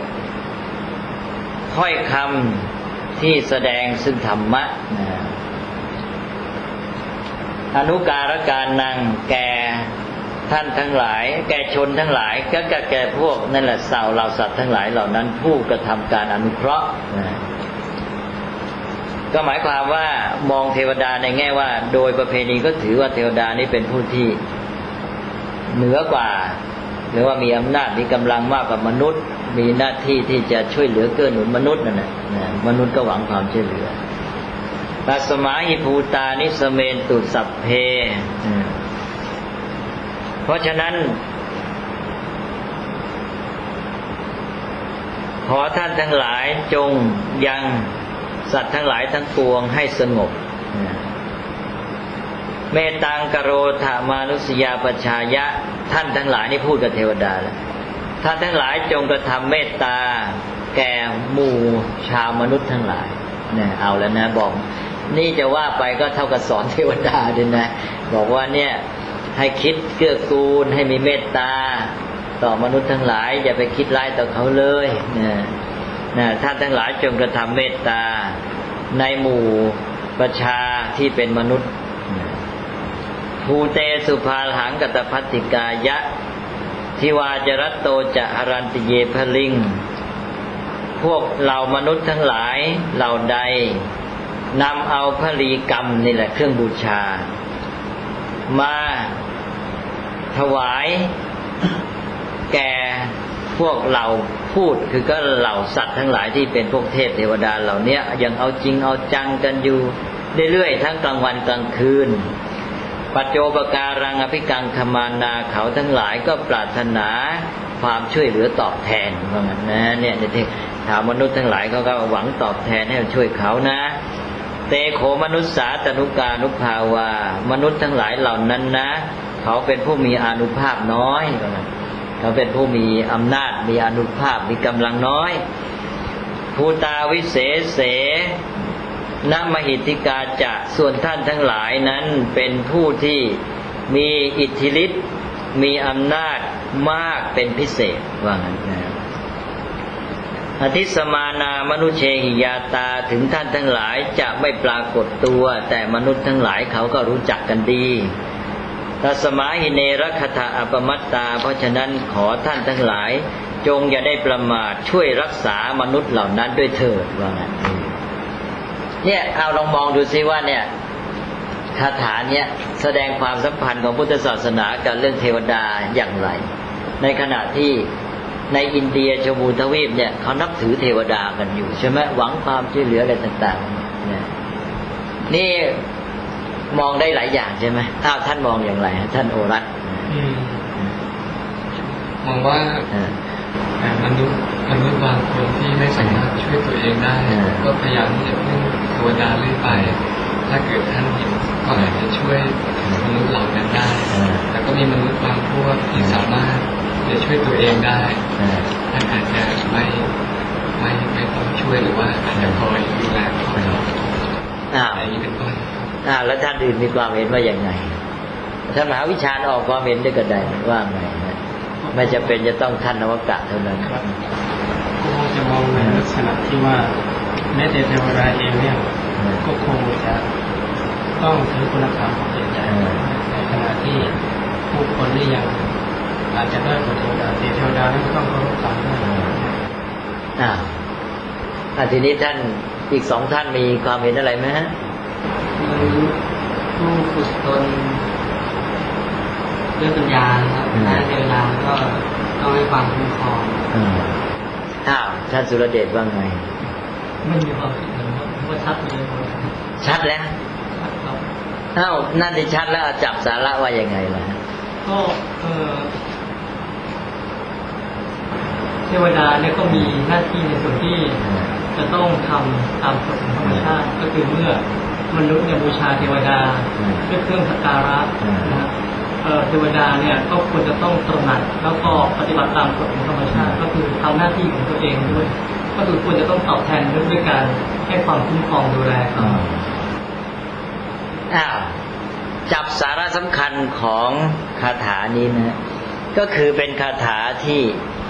ถ้อยคำที่แสดงซึ่งธรรมะอนุการการนังแก่ท่านทั้งหลายแก่ชนทั้งหลายก็แก่พวกนั่นแหละเราสัตว์ทั้งหลายเหล่านั้นผู้กระทำการอนุเคราะห์ก็หมายความว่ามองเทวดาในแง่ว่าโดยประเพณีก็ถือว่าเทวดานี้เป็นผู้ที่เหนือกว่าหรือว่ามีอำนาจมีกำลังมากกว่ามนุษย์มีหน้าที่ที่จะช่วยเหลือเกื้อหนุนมนุษย์นั่นแหละมนุษย์ก็หวังความช่วยเหลือตัสมาหิภูตานิสเมนตุสัพเพเพราะฉะนั้นขอท่านทั้งหลายจงยังสัตว์ทั้งหลายทั้งปวงให้สงบเมตตังกโรธามานุสยาปชายะท่านทั้งหลายนี่พูดกับเทวดาแล้วท่านทั้งหลายจงกระทำเมตตาแก่หมู่ชาวมนุษย์ทั้งหลายเนี่ยเอาแล้วนะบอกนี่จะว่าไปก็เท่ากับสอนเทวดาด้วยนะบอกว่าเนี่ยให้คิดเกื้อกูลให้มีเมตตาต่อมนุษย์ทั้งหลายอย่าไปคิดร้ายต่อเขาเลยนะท่านทั้งหลายจงกระทำเมตตาในหมู่ประชาที่เป็นมนุษย์ภูเตสุภาหังกัตภัตติกายะทิวาจรัตโตจะหรันติเยพลิงพวกเหล่ามนุษย์ทั้งหลายเหล่าใดนำเอาพลีกรรมนี่แหละเครื่องบูชามาถวายแก่พวกเหล่าพูดคือก็เหล่าสัตว์ทั้งหลายที่เป็นพวกเทพเทวดาเหล่านี้ยังเอาจริงเอาจังกันอยู่เรื่อยๆทั้งกลางวันกลางคืนปัจโจปการังอภิกังขมานาเขาทั้งหลายก็ปรารถนาความช่วยเหลือตอบแทนว่างั้นนะเนี่ยที่ถามมนุษย์ทั้งหลายเขาก็หวังตอบแทนให้ช่วยเขานะเตโขมนุษสาตนุกานุภาวามนุษย์ทั้งหลายเหล่านั้นนะเขาเป็นผู้มีอานุภาพน้อยว่างั้นเขาเป็นผู้มีอำนาจมีอานุภาพมีกำลังน้อยภูตาวิเศษเสนมหิทธิกาจะส่วนท่านทั้งหลายนั้นเป็นผู้ที่มีอิทธิฤทธิ์มีอำนาจมากเป็นพิเศษว่างั้นนะอธิสมานามนุเชหิยาตาถึงท่านทั้งหลายจะไม่ปรากฏตัวแต่มนุษย์ทั้งหลายเขาก็รู้จักกันดีตัสมาหิเนรคถาอปมัตตาเพราะฉะนั้นขอท่านทั้งหลายจงอย่าได้ประมาทช่วยรักษามนุษย์เหล่านั้นด้วยเถิดว่างั้นเนี่ยเอาลองมองดูซิว่าเนี่ยคาถาเนี่ยแสดงความสัมพันธ์ของพุทธศาสนากับเรื่องเทวดาอย่างไรในขณะที่ในอินเดียชมพูทวีปเนี่ยเขานับถือเทวดากันอยู่ใช่ไหมหวังความช่วยเหลืออะไรต่างๆเนี่ยนี่มองได้หลายอย่างใช่ไหมท่านมองอย่างไรท่านโอรัตมองว่ามนุษย์บางคนที่ไม่สามารถช่วยตัวเองได้ก็พยายามที่จะพึ่งเทวดาเรื่อยไปถ้าเกิดท่านเห็นก็อาจจะช่วยมนุษย์เหล่านั้นได้แต่ก็มีมนุษย์บางพวกที่สามารถจะช่วยตัวเองได้ท่านอาจจะไม่ต้องช่วยหรือว่าอาจจะคอยดูแลเขาอย่างนี้เป็นต้นแล้วท่านอื่นมีความเห็นว่าอย่างไงท่านมหาวิชาญออกความเห็นด้วยกันได้ว่าไงไม่จะเป็นจะต้องท่านนวกะเท่านั้นก็จะมองในลักษณะที่ว่าแม้แต่เทวดาเองเนี่ยก็คงจะต้องถือคุณธรรมของจิตใจในขณะที่ผู้คนที่ยังอาจจะได้กว่าเทวดาแต่เทวดานั้นก็ต้องเคารพธรรมด้วยทีนี้ท่านอีกสองท่านมีความเห็นอะไรไหมฮะผู้ฝึกตนด้วยปัญญาครับในเวลาก็ต้องให้ความคุ้มครองท่านสุรเดชว่าไงไม่มีความคิดเหมือนว่าชัดเลยชัดแล้วนั่นที่ชัดแล้วจับสาระว่ายังไงล่ะก็เทวดาเนี่ยก็มีหน้าที่ในส่วนที่จะต้องทำตามกฎธรรมชาติก็คือเมื่อมนุษย์เนี่ยบูชาเทวดาด้วยเครื่องสักการะนะครับเทวดาเนี่ยก็ควรจะต้องตระหนักแล้วก็ปฏิบัติตามกฎของธรรมชาติก็คือทำหน้าที่ของตัวเองด้วยก็คือควรจะต้องตอบแทนด้วยการให้ความคุ้มครองดูแลเขาจับสาระสำคัญของคาถานี้นะก็คือเป็นคาถาที่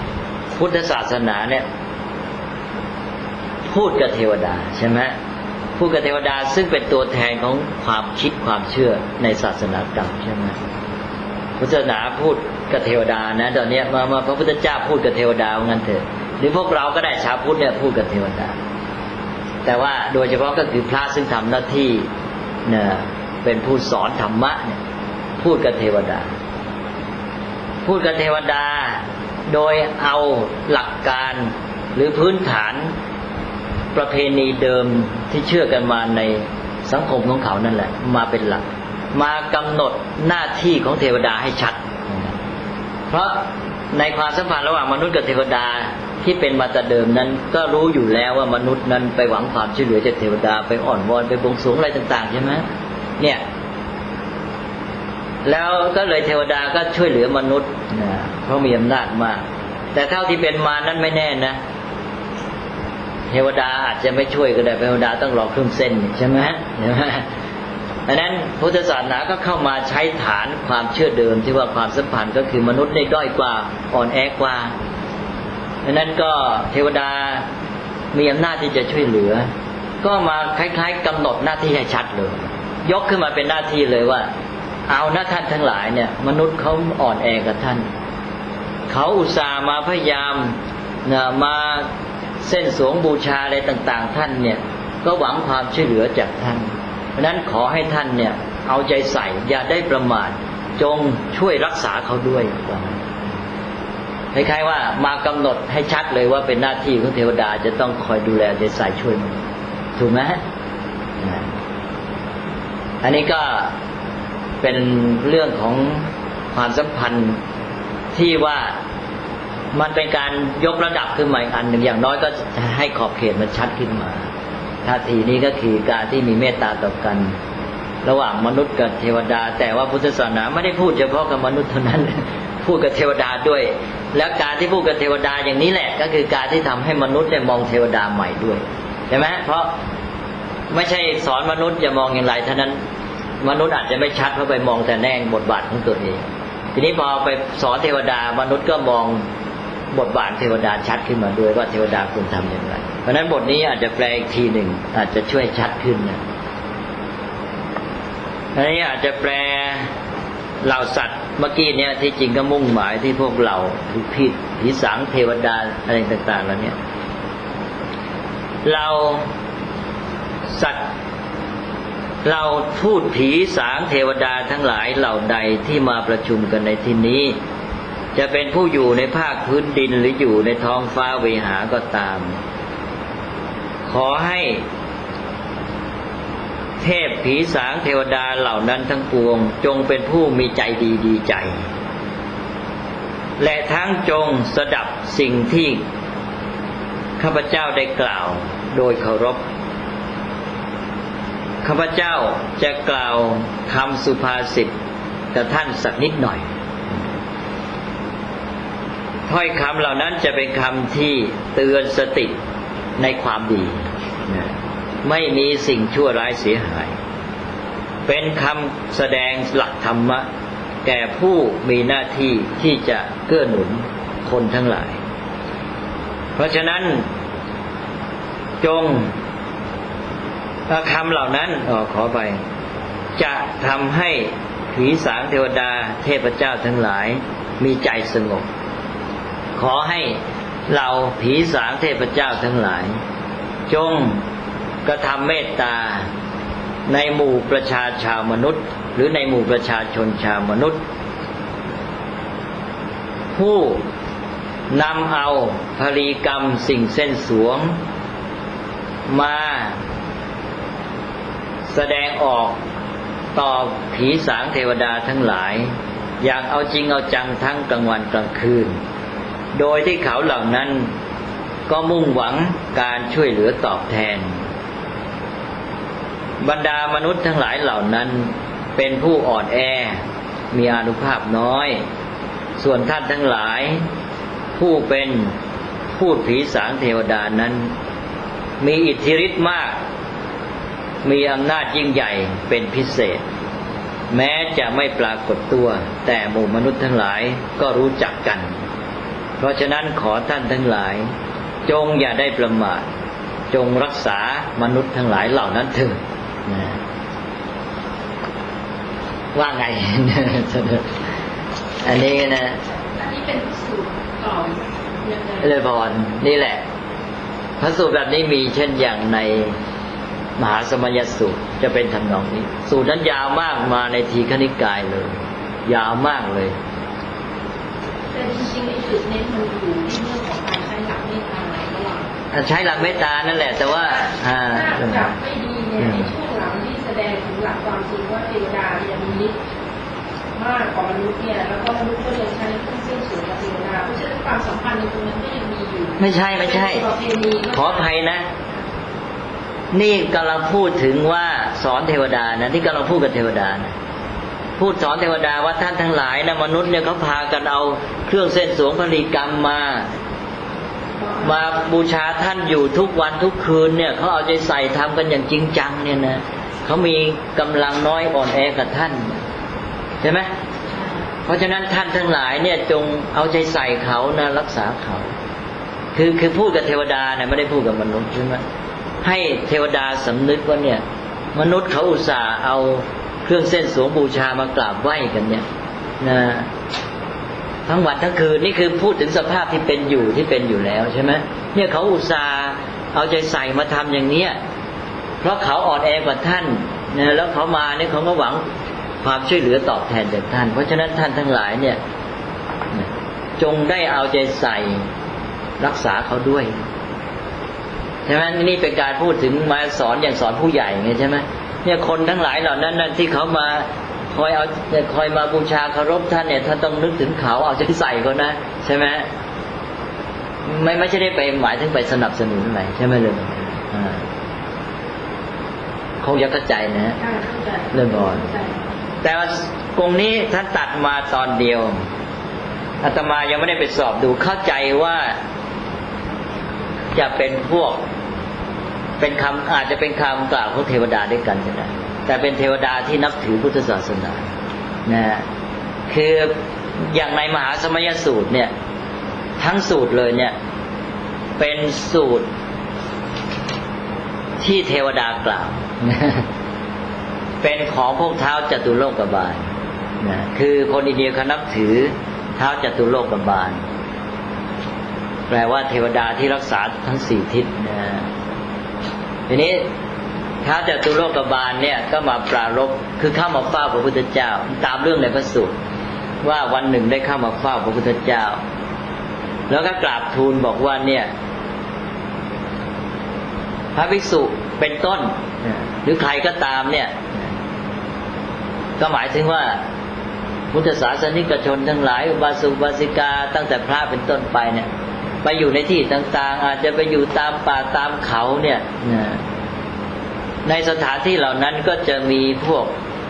พุทธศาสนาเนี่ยพูดกับเทวดาใช่ไหมพูดกับเทวดาซึ่งเป็นตัวแทนของความคิดความเชื่อในศาสนากรรมใช่ไหมพุทธศาสนาพูดกับเทวดานะตอนนี้มาพระพุทธเจ้าพูดกับเทวดางั้นเถอะหรือพวกเราก็ได้ชาวพุทธเนี่ยพูดกับเทวดาแต่ว่าโดยเฉพาะก็คือพระซึ่งทำหน้าที่เนี่ยเป็นผู้สอนธรรมะเนี่ยพูดกับเทวดาพูดกับเทวดาโดยเอาหลักการหรือพื้นฐานประเพณีเดิมที่เชื่อกันมาในสังคมของเขานั่นแหละมาเป็นหลักมากำหนดหน้าที่ของเทวดาให้ชัดเพราะในความสัมพันธ์ระหว่างมนุษย์กับเทวดาที่เป็นมาแต่เดิมนั้นก็รู้อยู่แล้วว่ามนุษย์นั้นไปหวังความช่วยเหลือจากเทวดาไปอ่อนวอนไปบวงสรวงอะไรต่างๆใช่ไหมเนี่ยแล้วก็เลยเทวดาก็ช่วยเหลือมนุษย์นะเพราะมีอำนาจมากแต่เท่าที่เป็นมานั้นไม่แน่นะเทวดาอาจจะไม่ช่วยก็ได้เทวดาต้องรอเครื่องเส้นใช่ไหมดังนั้นพุทธศาสนาก็เข้ามาใช้ฐานความเชื่อเดิมที่ว่าความสัมพันธ์ก็คือมนุษย์ได้ด้อยกว่าอ่อนแอกว่าดังนั้นก็เทวดามีอำนาจที่จะช่วยเหลือก็มาคล้ายๆกำหนดหน้าที่ให้ชัดเลยยกขึ้นมาเป็นหน้าที่เลยว่าเอานะท่านทั้งหลายเนี่ยมนุษย์เขาอ่อนแอกับท่านเขาอุตส่าห์มาพยายามมาเส้นสวงบูชาอะไรต่างๆท่านเนี่ยก็หวังความช่วยเหลือจากท่านเพราะนั้นขอให้ท่านเนี่ยเอาใจใส่อย่าได้ประมาทจงช่วยรักษาเขาด้วยคล้ายๆว่ามากำหนดให้ชัดเลยว่าเป็นหน้าที่ของเทวดาจะต้องคอยดูแลใจใส่ช่วยมันถูกไหมอันนี้ก็เป็นเรื่องของความสัมพันธ์ที่ว่ามันเป็นการยกระดับขึ้นมาอีกอันหนึ่งอย่างน้อยก็ให้ขอบเขตมันชัดขึ้นมาท่าทีนี้ก็คือการที่มีเมตตาต่อกันระหว่างมนุษย์กับเทวดาแต่ว่าพุทธศาสนาไม่ได้พูดเฉพาะกับมนุษย์เท่านั้นพูดกับเทวดาด้วยแล้วการที่พูดกับเทวดาอย่างนี้แหละก็คือการที่ทำให้มนุษย์ได้มองเทวดาใหม่ด้วยใช่ไหมเพราะไม่ใช่สอนมนุษย์จะมองอย่างไรเท่านั้นมนุษย์อาจจะไม่ชัดเพราะไปมองแต่แนงบทบาทของตัวเองทีนี้พอไปสอนเทวดามนุษย์ก็มองบทบาทเทวดาชัดขึ้นมาด้วยว่าเทวดาควรทำอย่างไรเพราะฉะนั้นบทนี้อาจจะแปลอีกทีหนึ่งอาจจะช่วยชัดขึ้นนะอันนี้อาจจะแปลเหล่าสัตว์เมื่อกี้เนี่ยที่จริงก็มุ่งหมายที่พวกเราผีสางเทวดาอะไรต่างๆแล้วเนี่ยเราสัตว์เราทูตผีสางเทวดาทั้งหลายเหล่าใดที่มาประชุมกันในที่นี้จะเป็นผู้อยู่ในภาคพื้นดินหรืออยู่ในท้องฟ้าเวหาก็ตามขอให้เทพผีสางเทวดาเหล่านั้นทั้งปวงจงเป็นผู้มีใจดีใจและทั้งจงสดับสิ่งที่ข้าพเจ้าได้กล่าวโดยเคารพข้าพเจ้าจะกล่าวคำสุภาษิตกับท่านสักนิดหน่อยถ้อยคำเหล่านั้นจะเป็นคำที่เตือนสติในความดีไม่มีสิ่งชั่วร้ายเสียหายเป็นคำแสดงหลักธรรมะแก่ผู้มีหน้าที่ที่จะเกื้อหนุนคนทั้งหลายเพราะฉะนั้นจงคำเหล่านั้นขอไปจะทำให้ผีสางเทวดาเทพเจ้าทั้งหลายมีใจสงบขอให้เราผีสางเทพเจ้าทั้งหลายจงกระทำเมตตาในหมู่ประชาชาวมนุษย์หรือในหมู่ประชาชนชาวมนุษย์ผู้นำเอาพลีกรรมสิ่งเส้นสวงมาแสดงออกต่อผีสางเทวดาทั้งหลายอย่างเอาจริงเอาจังทั้งกลางวันกลางคืนโดยที่เขาเหล่านั้นก็มุ่งหวังการช่วยเหลือตอบแทนบรรดามนุษย์ทั้งหลายเหล่านั้นเป็นผู้อ่อนแอมีอานุภาพน้อยส่วนท่านทั้งหลายผู้เป็นพูดผีสางเทวดานั้นมีอิทธิฤทธิ์มากมีอำนาจยิ่งใหญ่เป็นพิเศษแม้จะไม่ปรากฏตัวแต่หมู่มนุษย์ทั้งหลายก็รู้จักกันเพราะฉะนั้นขอท่านทั้งหลายจงอย่าได้ประมาทจจงรักษามนุษย์ทั้งหลายเหล่านั้นเถิดนะว่าไง อันนี้นะอันนี้เป็นสูตรต่อเลยบอลนี่แหละพระสูตรแบบนี้มีเช่นอย่างในมหาสมัยสูตรจะเป็นทำนองนี้สูตรนั้นยาวมากมาในทีฆนิกายเลยยาวมากเลยแต่จริงๆไอ้จุดเน้นมันอยู่ที่เรื่องของการใช้หลักเมตตาระหว่างใช้หลักเมตตานั่นแหละแต่ว่าจับไม่ดีเนี่ยในช่วงหลังที่แสดงถึงหลักความจริงว่าเทวดายังมีฤทธิ์มากกว่ามนุษย์เนี่ยแล้วก็มนุษย์ก็ยังใช้เครื่องเส้นสูงกว่าเทวดาเพราะฉะนั้นความสัมพันธ์ในตรงนั้นก็ยังมีอยู่ไม่ใช่ขออภัยนะนี่กำลังพูดถึงว่าสอนเทวดานะที่กำลังพูดกับเทวดานะพูดสอนเทวดาว่าท่านทั้งหลายนะมนุษย์เนี่ยเขาพากันเอาเครื่องเส้นสวงผลิกรรมมาบูชาท่านอยู่ทุกวันทุกคืนเนี่ยเขาเอาใจใส่ทำกันอย่างจริงจังเนี่ยนะเขามีกำลังน้อยอ่อนแอกับท่านใช่ไหมเพราะฉะนั้นท่านทั้งหลายเนี่ยจงเอาใจใส่เขานะรักษาเขาคือพูดกับเทวดาเนี่ยไม่ได้พูดกับมนุษย์ใช่ไหมให้เทวดาสำนึกว่าเนี่ยมนุษย์เขาอุตส่าห์เอาเครื่องเส้นสวงบูชามากราบไหว้กันเนี่ยนะทั้งวันทั้งคืนนี่คือพูดถึงสภาพที่เป็นอยู่แล้วใช่ไหมเนี่ยเขาอุตส่าห์เอาใจใส่มาทำอย่างเนี้ยเพราะเขาอ่อนแอกว่าท่านนะแล้วเขามาเนี่ยเขาก็หวังความช่วยเหลือตอบแทนจากท่านเพราะฉะนั้นท่านทั้งหลายเนี่ยจงได้เอาใจใส่รักษาเขาด้วยใช่ไหมนี่เป็นการพูดถึงมาสอนอย่างสอนผู้ใหญ่ไงใช่ไหมเนี่ยคนทั้งหลายเหล่านั้นนั่นที่เขามาคอยมาบูชาเคารพท่านเนี่ยท่านต้องนึกถึงเขาเอาใจใส่เขานะใช่ไหมไม่ใช่ได้ไปหมายถึงไปสนับสนุนอะไรใช่ไหมเลยคงจะเข้าใจนะเรื่องก่อนแต่ว่าตรงนี้ท่านตัดมาตอนเดียวอาตมายังไม่ได้ไปสอบดูเข้าใจว่าจะเป็นพวกเป็นคำอาจจะเป็นคำกล่าวของเทวดาด้วยกันก็ได้แต่เป็นเทวดาที่นับถือพุทธศาสนานะคืออย่างในมหาสมัยสูตรเนี่ยทั้งสูตรเลยเนี่ยเป็นสูตรที่เทวดากล่าวเป็นของพวกท้าวจตุโลกบาลนะคือคนอินเดียเขานับถือท้าวจตุโลกบาลแปลว่าเทวดาที่รักษาทั้งสี่ทิศนะทีนี้ท้าวจตุโลกบาลเนี่ยก็มาปรารภคือเข้ามาเฝ้าพระพุทธเจ้าตามเรื่องในพระสูตรว่าวันหนึ่งได้เข้ามาเฝ้าพระพุทธเจ้าแล้วก็กราบทูลบอกว่าเนี่ยพระภิกษุเป็นต้นหรือใครก็ตามเนี่ยก็หมายถึงว่าพุทธศาสนิกชนทั้งหลายอุบาสกอุบาสิกาตั้งแต่พระเป็นต้นไปเนี่ยไปอยู่ในที่ต่างๆอาจจะไปอยู่ตามป่าตามเขาเนี่ยในสถานที่เหล่านั้นก็จะมีพวก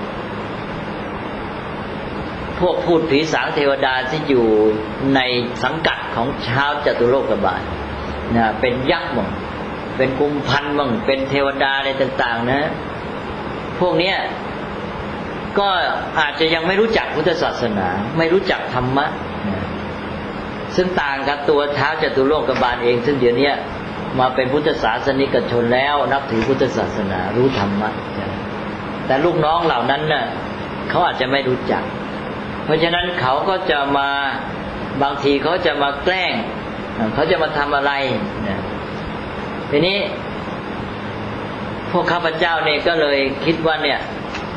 พูดผีสางเทวดาที่อยู่ในสังกัดของชาวจตุโลกบาลนะเป็นยักษ์มั่งเป็นกุมพันมั่งเป็นเทวดาอะไรต่างๆนะพวกเนี้ยก็อาจจะยังไม่รู้จักพุทธศาสนาไม่รู้จักธรรมะซึ่งต่างกับตัวท้าวจตุโลกบาลเองซึ่งเดี๋ยวนี้มาเป็นพุทธศาสนิกชนแล้วนับถือพุทธศาสนารู้ธรรมะแต่ลูกน้องเหล่านั้นน่ะเขาอาจจะไม่รู้จักเพราะฉะนั้นเขาก็จะมาบางทีเขาจะมาแกล้งเขาจะมาทำอะไรทีนี้พวกข้าพเจ้าเนี่ยก็เลยคิดว่าเนี่ย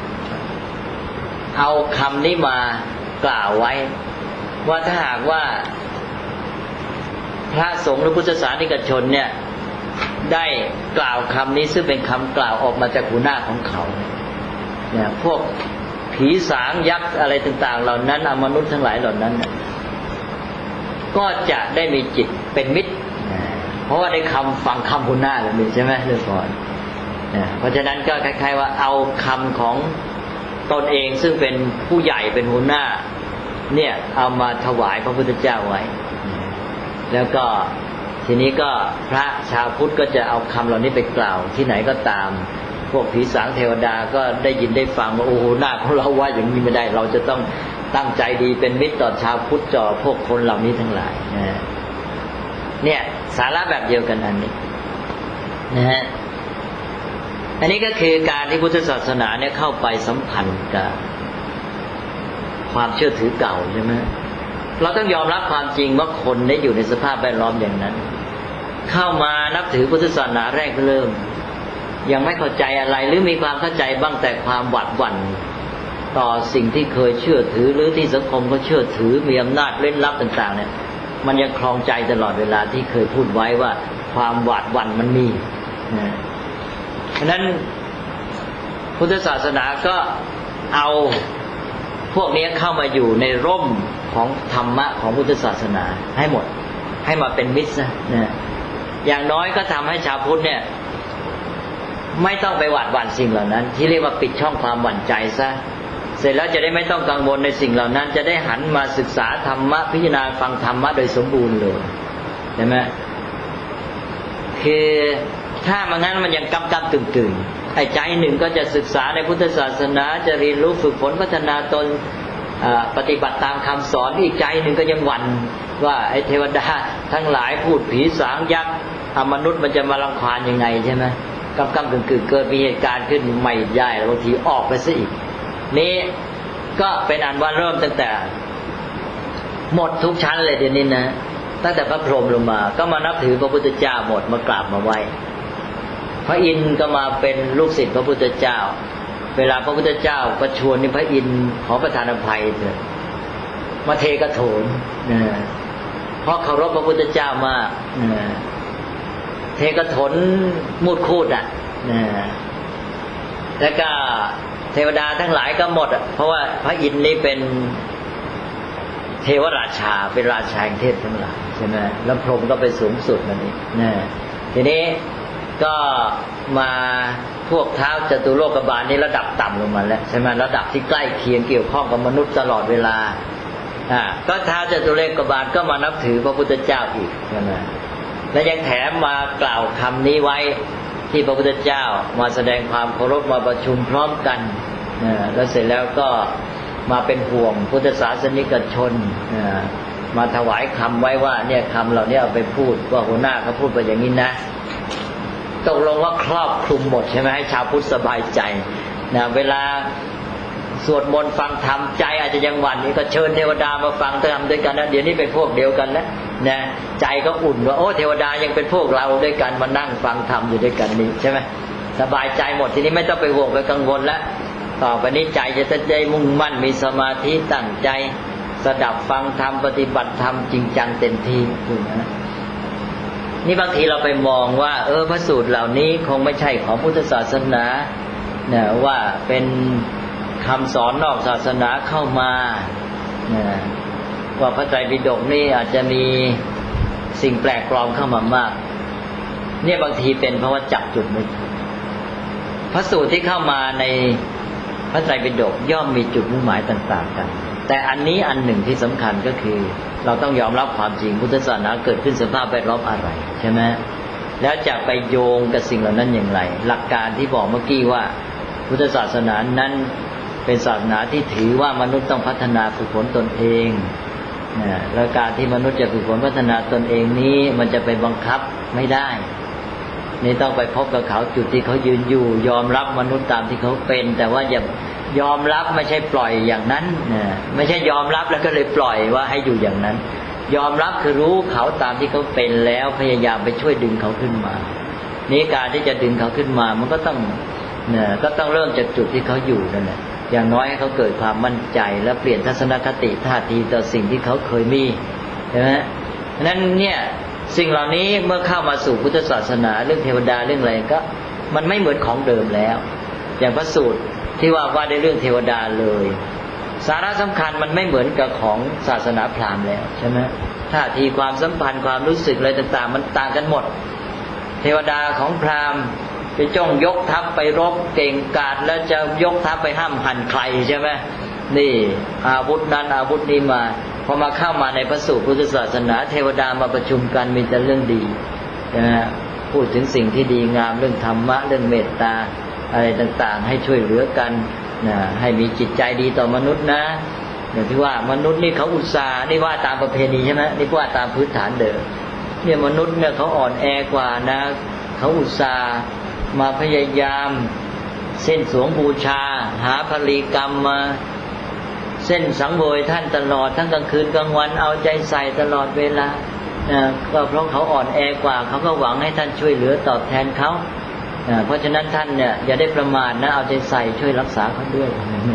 เอาคำนี้มากล่าวไว้ว่าถ้าหากว่าพระสงฆ์หรือพุทธศาสนิกชนเนี่ยได้กล่าวคำนี้ซึ่งเป็นคำกล่าวออกมาจากหัวหน้าของเขาเนี่ยพวกผีสางยักษ์อะไรต่างๆเหล่านั้นมนุษย์ทั้งหลายเหล่านั้นก็จะได้มีจิตเป็นมิตรเพราะว่าได้ฟังคำหัวหน้าแล้วนี่ใช่ไหมเรื่องก่อนเพราะฉะนั้นก็คล้ายๆว่าเอาคำของตนเองซึ่งเป็นผู้ใหญ่เป็นหัวหน้าเนี่ยเอามาถวายพระพุทธเจ้าไว้แล้วก็ทีนี้ก็พระชาวพุทธก็จะเอาคำเหล่านี้ไปกล่าวที่ไหนก็ตามพวกผีสางเทวดาก็ได้ยินได้ฟังว่าโอ้โหหน้าของเราว่าอย่างนี้ไม่ได้เราจะต้องตั้งใจดีเป็นมิตรต่อชาวพุทธต่อพวกคนเหล่านี้ทั้งหลายเนี่ยสาระแบบเดียวกันอันนี้นะฮะอันนี้ก็คือการที่พุทธศาสนาเนี่ยเข้าไปสัมพันธ์กับความเชื่อถือเก่าใช่ไหมเราต้องยอมรับความจริงว่าคนได้อยู่ในสภาพแวดล้อมอย่างนั้นเข้ามานับถือพุทธศาสนาแรกเริ่มยังไม่เข้าใจอะไรหรือมีความเข้าใจบ้างแต่ความหวาดหวั่นต่อสิ่งที่เคยเชื่อถือหรือที่สังคมก็เชื่อถือมีอำนาจเล่นลับต่างๆเนี่ยมันยังคลองใจตลอดเวลาที่เคยพูดไว้ว่าความหวาดหวั่นมันมีนะฉะนั้นพุทธศาสนาก็เอาพวกนี้เข้ามาอยู่ในร่มของธรรมะของพุทธศาสนาให้หมดให้มาเป็นมิตรนะอย่างน้อยก็ทำให้ชาวพุทธเนี่ยไม่ต้องไปหวาดหวั่นสิ่งเหล่านั้นที่เรียกว่าปิดช่องความหวั่นใจซะเสร็จแล้วจะได้ไม่ต้องกังวลในสิ่งเหล่านั้นจะได้หันมาศึกษาธรรมะพิจารณาฟังธรรมะโดยสมบูรณ์เลยใช่ไหมคือถ้ามันงั้นมันยังกำกึ่งไอ้ใจหนึ่งก็จะศึกษาในพุทธศาสนาจะเรียนรู้ฝึกฝนพัฒนาตนปฏิบัติตามคำสอนอีกใจหนึ่งก็ยังหวั่นว่าไอ้เทวดาทั้งหลายพูดผีสางยักษ์มนุษย์มันจะมารังควานยังไงใช่ไหมกำกึ่งเกิดมีเหตุการณ์ขึ้นไม่ได้บางทีออกไปซะอีกนี้ก็เป็นอันว่าเริ่มตั้งแต่หมดทุกชั้นเลยเดี๋ยวนี้นะตั้งแต่พระพรหมลงมาก็มานับถือพระพุทธเจ้าหมดมากราบมาไหว้พระอินทร์ก็มาเป็นลูกศิษย์พระพุทธเจ้าเวลาพระพุทธเจ้าประชวรนี่พระอินทร์ขอประทานอภัยเถิดมาเทกโถนนะเพราะเคารพพระพุทธเจ้ามากนะเทกโถนมูดคูดอ่ะนะแล้วก็เทวดาทั้งหลายก็หมดเพราะว่าพระอินทร์นี่เป็นเทวราชาเป็นราชาแห่งเทพทั้งหลายใช่ไหมแล้วพรหมก็ไปสูงสุดนั่นเองนะทีนี้ก็มาพวกท้าวจตุโลกบาลนี่ระดับต่ำลงมาแล้วใช่ไหมระดับที่ใกล้เคียงเกี่ยวข้องกับมนุษย์ตลอดเวลาก็ท้าวจตุโลกบาลก็มานับถือพระพุทธเจ้าอีกใช่ไหมและยังแถมมากล่าวคำนี้ไว้ที่พระพุทธเจ้ามาแสดงความเคารพมาประชุมพร้อมกันแล้วเสร็จแล้วก็มาเป็นห่วงพุทธศาสนิกชนมาถวายคำไว้ว่าเนี่ยคำเหล่านี้เอาไปพูดว่าหัวหน้าเขาพูดไปอย่างนี้นะตกลงว่าครอบคลุมหมดใช่ไหมให้ชาวพุทธสบายใจนะเวลาสวดมนต์ฟังธรรมใจอาจจะยังหวั่นนี่ก็เชิญเทวดามาฟังธรรมด้วยกันนะเดี๋ยวนี้เป็นพวกเดียวกันแล้วนะใจก็อุ่นว่าโอ้เทวดายังเป็นพวกเราด้วยกันมานั่งฟังธรรมอยู่ด้วยกันนี่ใช่ไหมสบายใจหมดทีนี้ไม่ต้องไปห่วงไปกังวลแล้วต่อไปนี้ใจจะได้มุ่งมั่นมีสมาธิตั้งใจสดับฟังธรรมปฏิบัติธรรมจริงจังเต็มที่นะนี่บางทีเราไปมองว่าพระสูตรเหล่านี้คงไม่ใช่ของพุทธศาสนาเนี่ยว่าเป็นคำสอนนอกศาสนาเข้ามาว่าพระไตรปิฎกนี่อาจจะมีสิ่งแปลกปลอมเข้ามามากเนี่ยบางทีเป็นเพราะว่าจับจุดไม่ถูกพระสูตรที่เข้ามาในพระไตรปิฎกย่อมมีจุดมุ่งหมายต่างๆกันแต่อันนี้อันหนึ่งที่สำคัญก็คือเราต้องยอมรับความจริงพุทธศาสนาเกิดขึ้นสภาพแวดล้อมอะไรใช่ไหมแล้วจะไปโยงกับสิ่งเหล่านั้นอย่างไรหลักการที่บอกเมื่อกี้ว่าพุทธศาสนานั้นเป็นศาสนาที่ถือว่ามนุษย์ต้องพัฒนาฝึกฝนตนเองและการที่มนุษย์จะฝึกฝนพัฒนาตนเองนี้มันจะไปบังคับไม่ได้นี่ต้องไปพบกับเขาจุดที่เขายืนอยู่ยอมรับมนุษย์ตามที่เขาเป็นแต่ว่าอย่ายอมรับไม่ใช่ปล่อยอย่างนั้นไม่ใช่ยอมรับแล้วก็เลยปล่อยว่าให้อยู่อย่างนั้นยอมรับคือรู้เขาตามที่เขาเป็นแล้วพยายามไปช่วยดึงเขาขึ้นมานี่การที่จะดึงเขาขึ้นมามันก็ต้องเริ่มจากจุดที่เขาอยู่นั่นแหละอย่างน้อยให้เขาเกิดความมั่นใจและเปลี่ยนทัศนคติท่าทีต่อสิ่งที่เขาเคยมีใช่ไหมนั้นเนี่ยสิ่งเหล่านี้เมื่อเข้ามาสู่พุทธศาสนาเรื่องเทวดาเรื่องอะไรก็มันไม่เหมือนของเดิมแล้วอย่างพระสูตรที่ว่าในเรื่องเทวดาเลยสาระสำคัญมันไม่เหมือนกับของศาสนาพราหมณ์แล้วใช่ไหมท่าทีความสัมพันธ์ความรู้สึกอะไรต่างๆมันต่างกันหมดเทวดาของพราหมณ์ไปจ้องยกทัพไปรบเก่งกาจแล้วจะยกทัพไปห้ามหันใครใช่ไหมนี่อาวุธนั้นอาวุธนี้มาพอมาเข้ามาในพระสูตรพุทธศาสนาเทวดามาประชุมกันมีแต่เรื่องดีนะพูดถึงสิ่งที่ดีงามเรื่องธรรมะเรื่องเมตตาอะไรต่างๆให้ช่วยเหลือกันนะให้มีจิตใจดีต่อมนุษย์นะอย่างที่ว่ามนุษย์นี่เขาอุตส่าห์นี่ว่าตามประเพณีใช่ไหมนี่ว่าตามพื้นฐานเดิมเนี่ยมนุษย์เนี่ยเขาอ่อนแอกว่านะเขาอุตส่าห์มาพยายามเส้นสวงบูชาหาผลีกรรมมาเส้นสังเวยท่านตลอดทั้งกลางคืนกลางวันเอาใจใส่ตลอดเวลาก็เพราะเขาอ่อนแอกว่าเขาก็หวังให้ท่านช่วยเหลือตอบแทนเขาเพราะฉะนั้นท่านเนี่ยอย่าได้ประมาทนะเอาใจใส่ช่วยรักษาเขาด้วย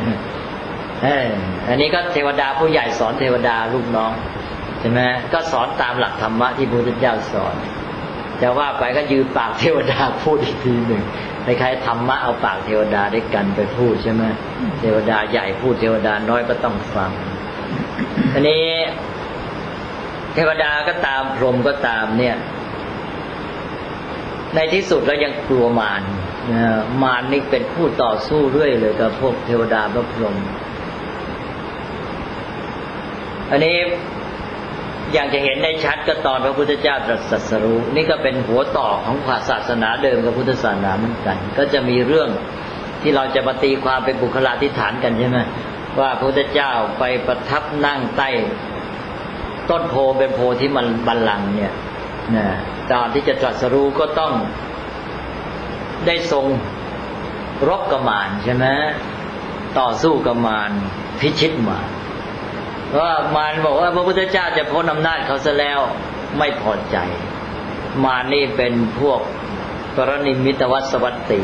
อันนี้ก็เทวดาผู้ใหญ่สอนเทวดาลูกน้องใช่ไหมก็สอนตามหลักธรรมะที่พระพุทธเจ้าสอนแต่ว่าไปก็ยืมปากเทวดาพูดอีกทีหนึ่งในใครธรรมะเอาปากเทวดาด้วยกันไปพูดใช่ไหมเทวดาใหญ่พูดเทวดาน้อยก็ต้องฟังอันนี้เทวดาก็ตามพรหมก็ตามเนี่ยในที่สุดแล้วยังกลัวมารมารนี่เป็นผู้ต่อสู้เรื่อยเลยกับพวกเทวดาพระพรหมอันนี้อย่างจะเห็นได้ชัดก็ตอนพระพุทธเจ้าตรัสรู้นี่ก็เป็นหัวต่อของศาสนาเดิมกับพุทธศาสนาเหมือนกันก็จะมีเรื่องที่เราจะมาตีความเป็นบุคลาธิฐานกันใช่ไหมว่าพระพุทธเจ้าไปประทับนั่งใต้ต้นโพเป็นโพที่มันบัลลังก์เนี่ยตอนที่จะตรัสรู้ก็ต้องได้ทรงรบกับมารใช่ไหมต่อสู้กับมารพิชิตมารเพราะมารบอกว่าพระพุทธเจ้าจะพ้นอำนาจเขาซะแล้วไม่พอใจมารนี่เป็นพวกปรนิมมิตวัสวัตตี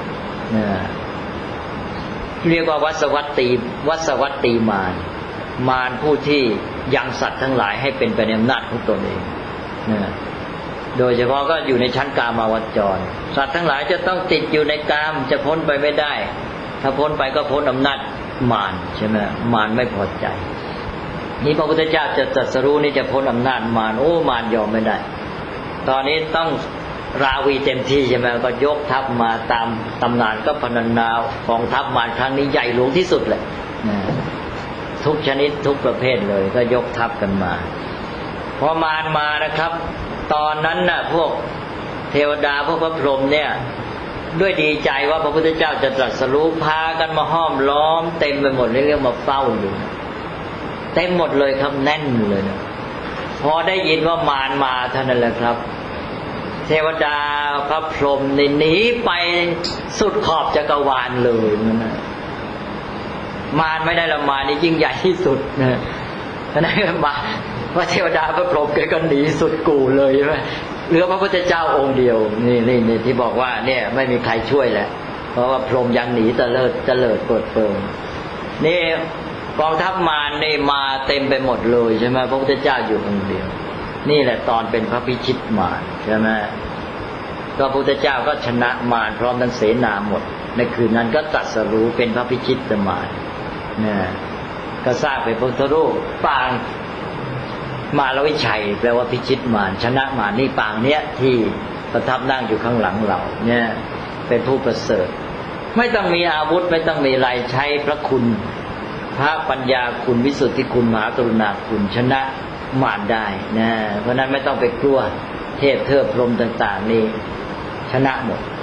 เรียกว่าวัสวัตตีมารผู้ที่ยังสัตว์ทั้งหลายให้เป็นไปในอำนาจของตนเองโดยเฉพาะก็อยู่ในชั้นกามาวจรสัตว์ทั้งหลายจะต้องติดอยู่ในกามจะพ้นไปไม่ได้ถ้าพ้นไปก็พ้นอำนาจมารใช่ไหมมารไม่พอใจนี่พระพุทธเจ้าจะตรัสรู้นี่จะพ้นอำนาจมารมารยอมไม่ได้ตอนนี้ต้องราวีเต็มที่ใช่ไหมก็ยกทัพมาตามตำนานก็พรรณนากองทัพมารครั้งนี้ใหญ่หลวงที่สุดเลยทุกชนิดทุกประเภทเลยก็ยกทัพกันมาพอมารมานะครับตอนนั้นน่ะพวกเทวดาพวกพระพรหมเนี่ยด้วยดีใจว่าพระพุทธเจ้าจะตรัสรู้พากันมาห้อมล้อมเต็มไปหมดเลยเรียกมาเฝ้าอยู่เต็มหมดเลยครับแน่นเลยนะพอได้ยินว่ามารมาเท่านั้นแหละครับเทวดาพระพรหมหนีไปสุดขอบจักรวาลเลยนะมารไม่ได้ละมารนี่ยิ่งใหญ่ที่สุดนะท่านได้มาว่าเทวดาพระพรหมก็หนีสุดกู่เลยใช่ไหมเหลือพระพุทธเจ้าองค์เดียวนี่ที่บอกว่าเนี่ยไม่มีใครช่วยแหละเพราะว่าพรหมยังหนีเตลิดเปิดเปิงนี่กองทัพมารนี่มาเต็มไปหมดเลยใช่ไหมพระพุทธเจ้าอยู่องค์เดียวนี่แหละตอนเป็นพระพิชิตมารใช่ไหมก็พระพุทธเจ้าก็ชนะมารพร้อมทั้งเสนาหมดในคืนนั้นก็ตรัสรู้เป็นพระพิชิตมารเนี่ยก็สร้างเป็นพระพุทธรูปปางมารวิชัยแปลว่าพิชิตมารชนะมารนี่ปางเนี้ยที่ประทับนั่งอยู่ข้างหลังเราเนี่ยเป็นผู้ประเสริฐไม่ต้องมีอาวุธไม่ต้องมีอะไรใช้พระคุณพระปัญญาคุณวิสุทธิคุณมหากรุณาคุณชนะมารได้นะเพราะนั้นไม่ต้องไปกลัวเทพเทิดพรหมต่างๆนี่ชนะหมด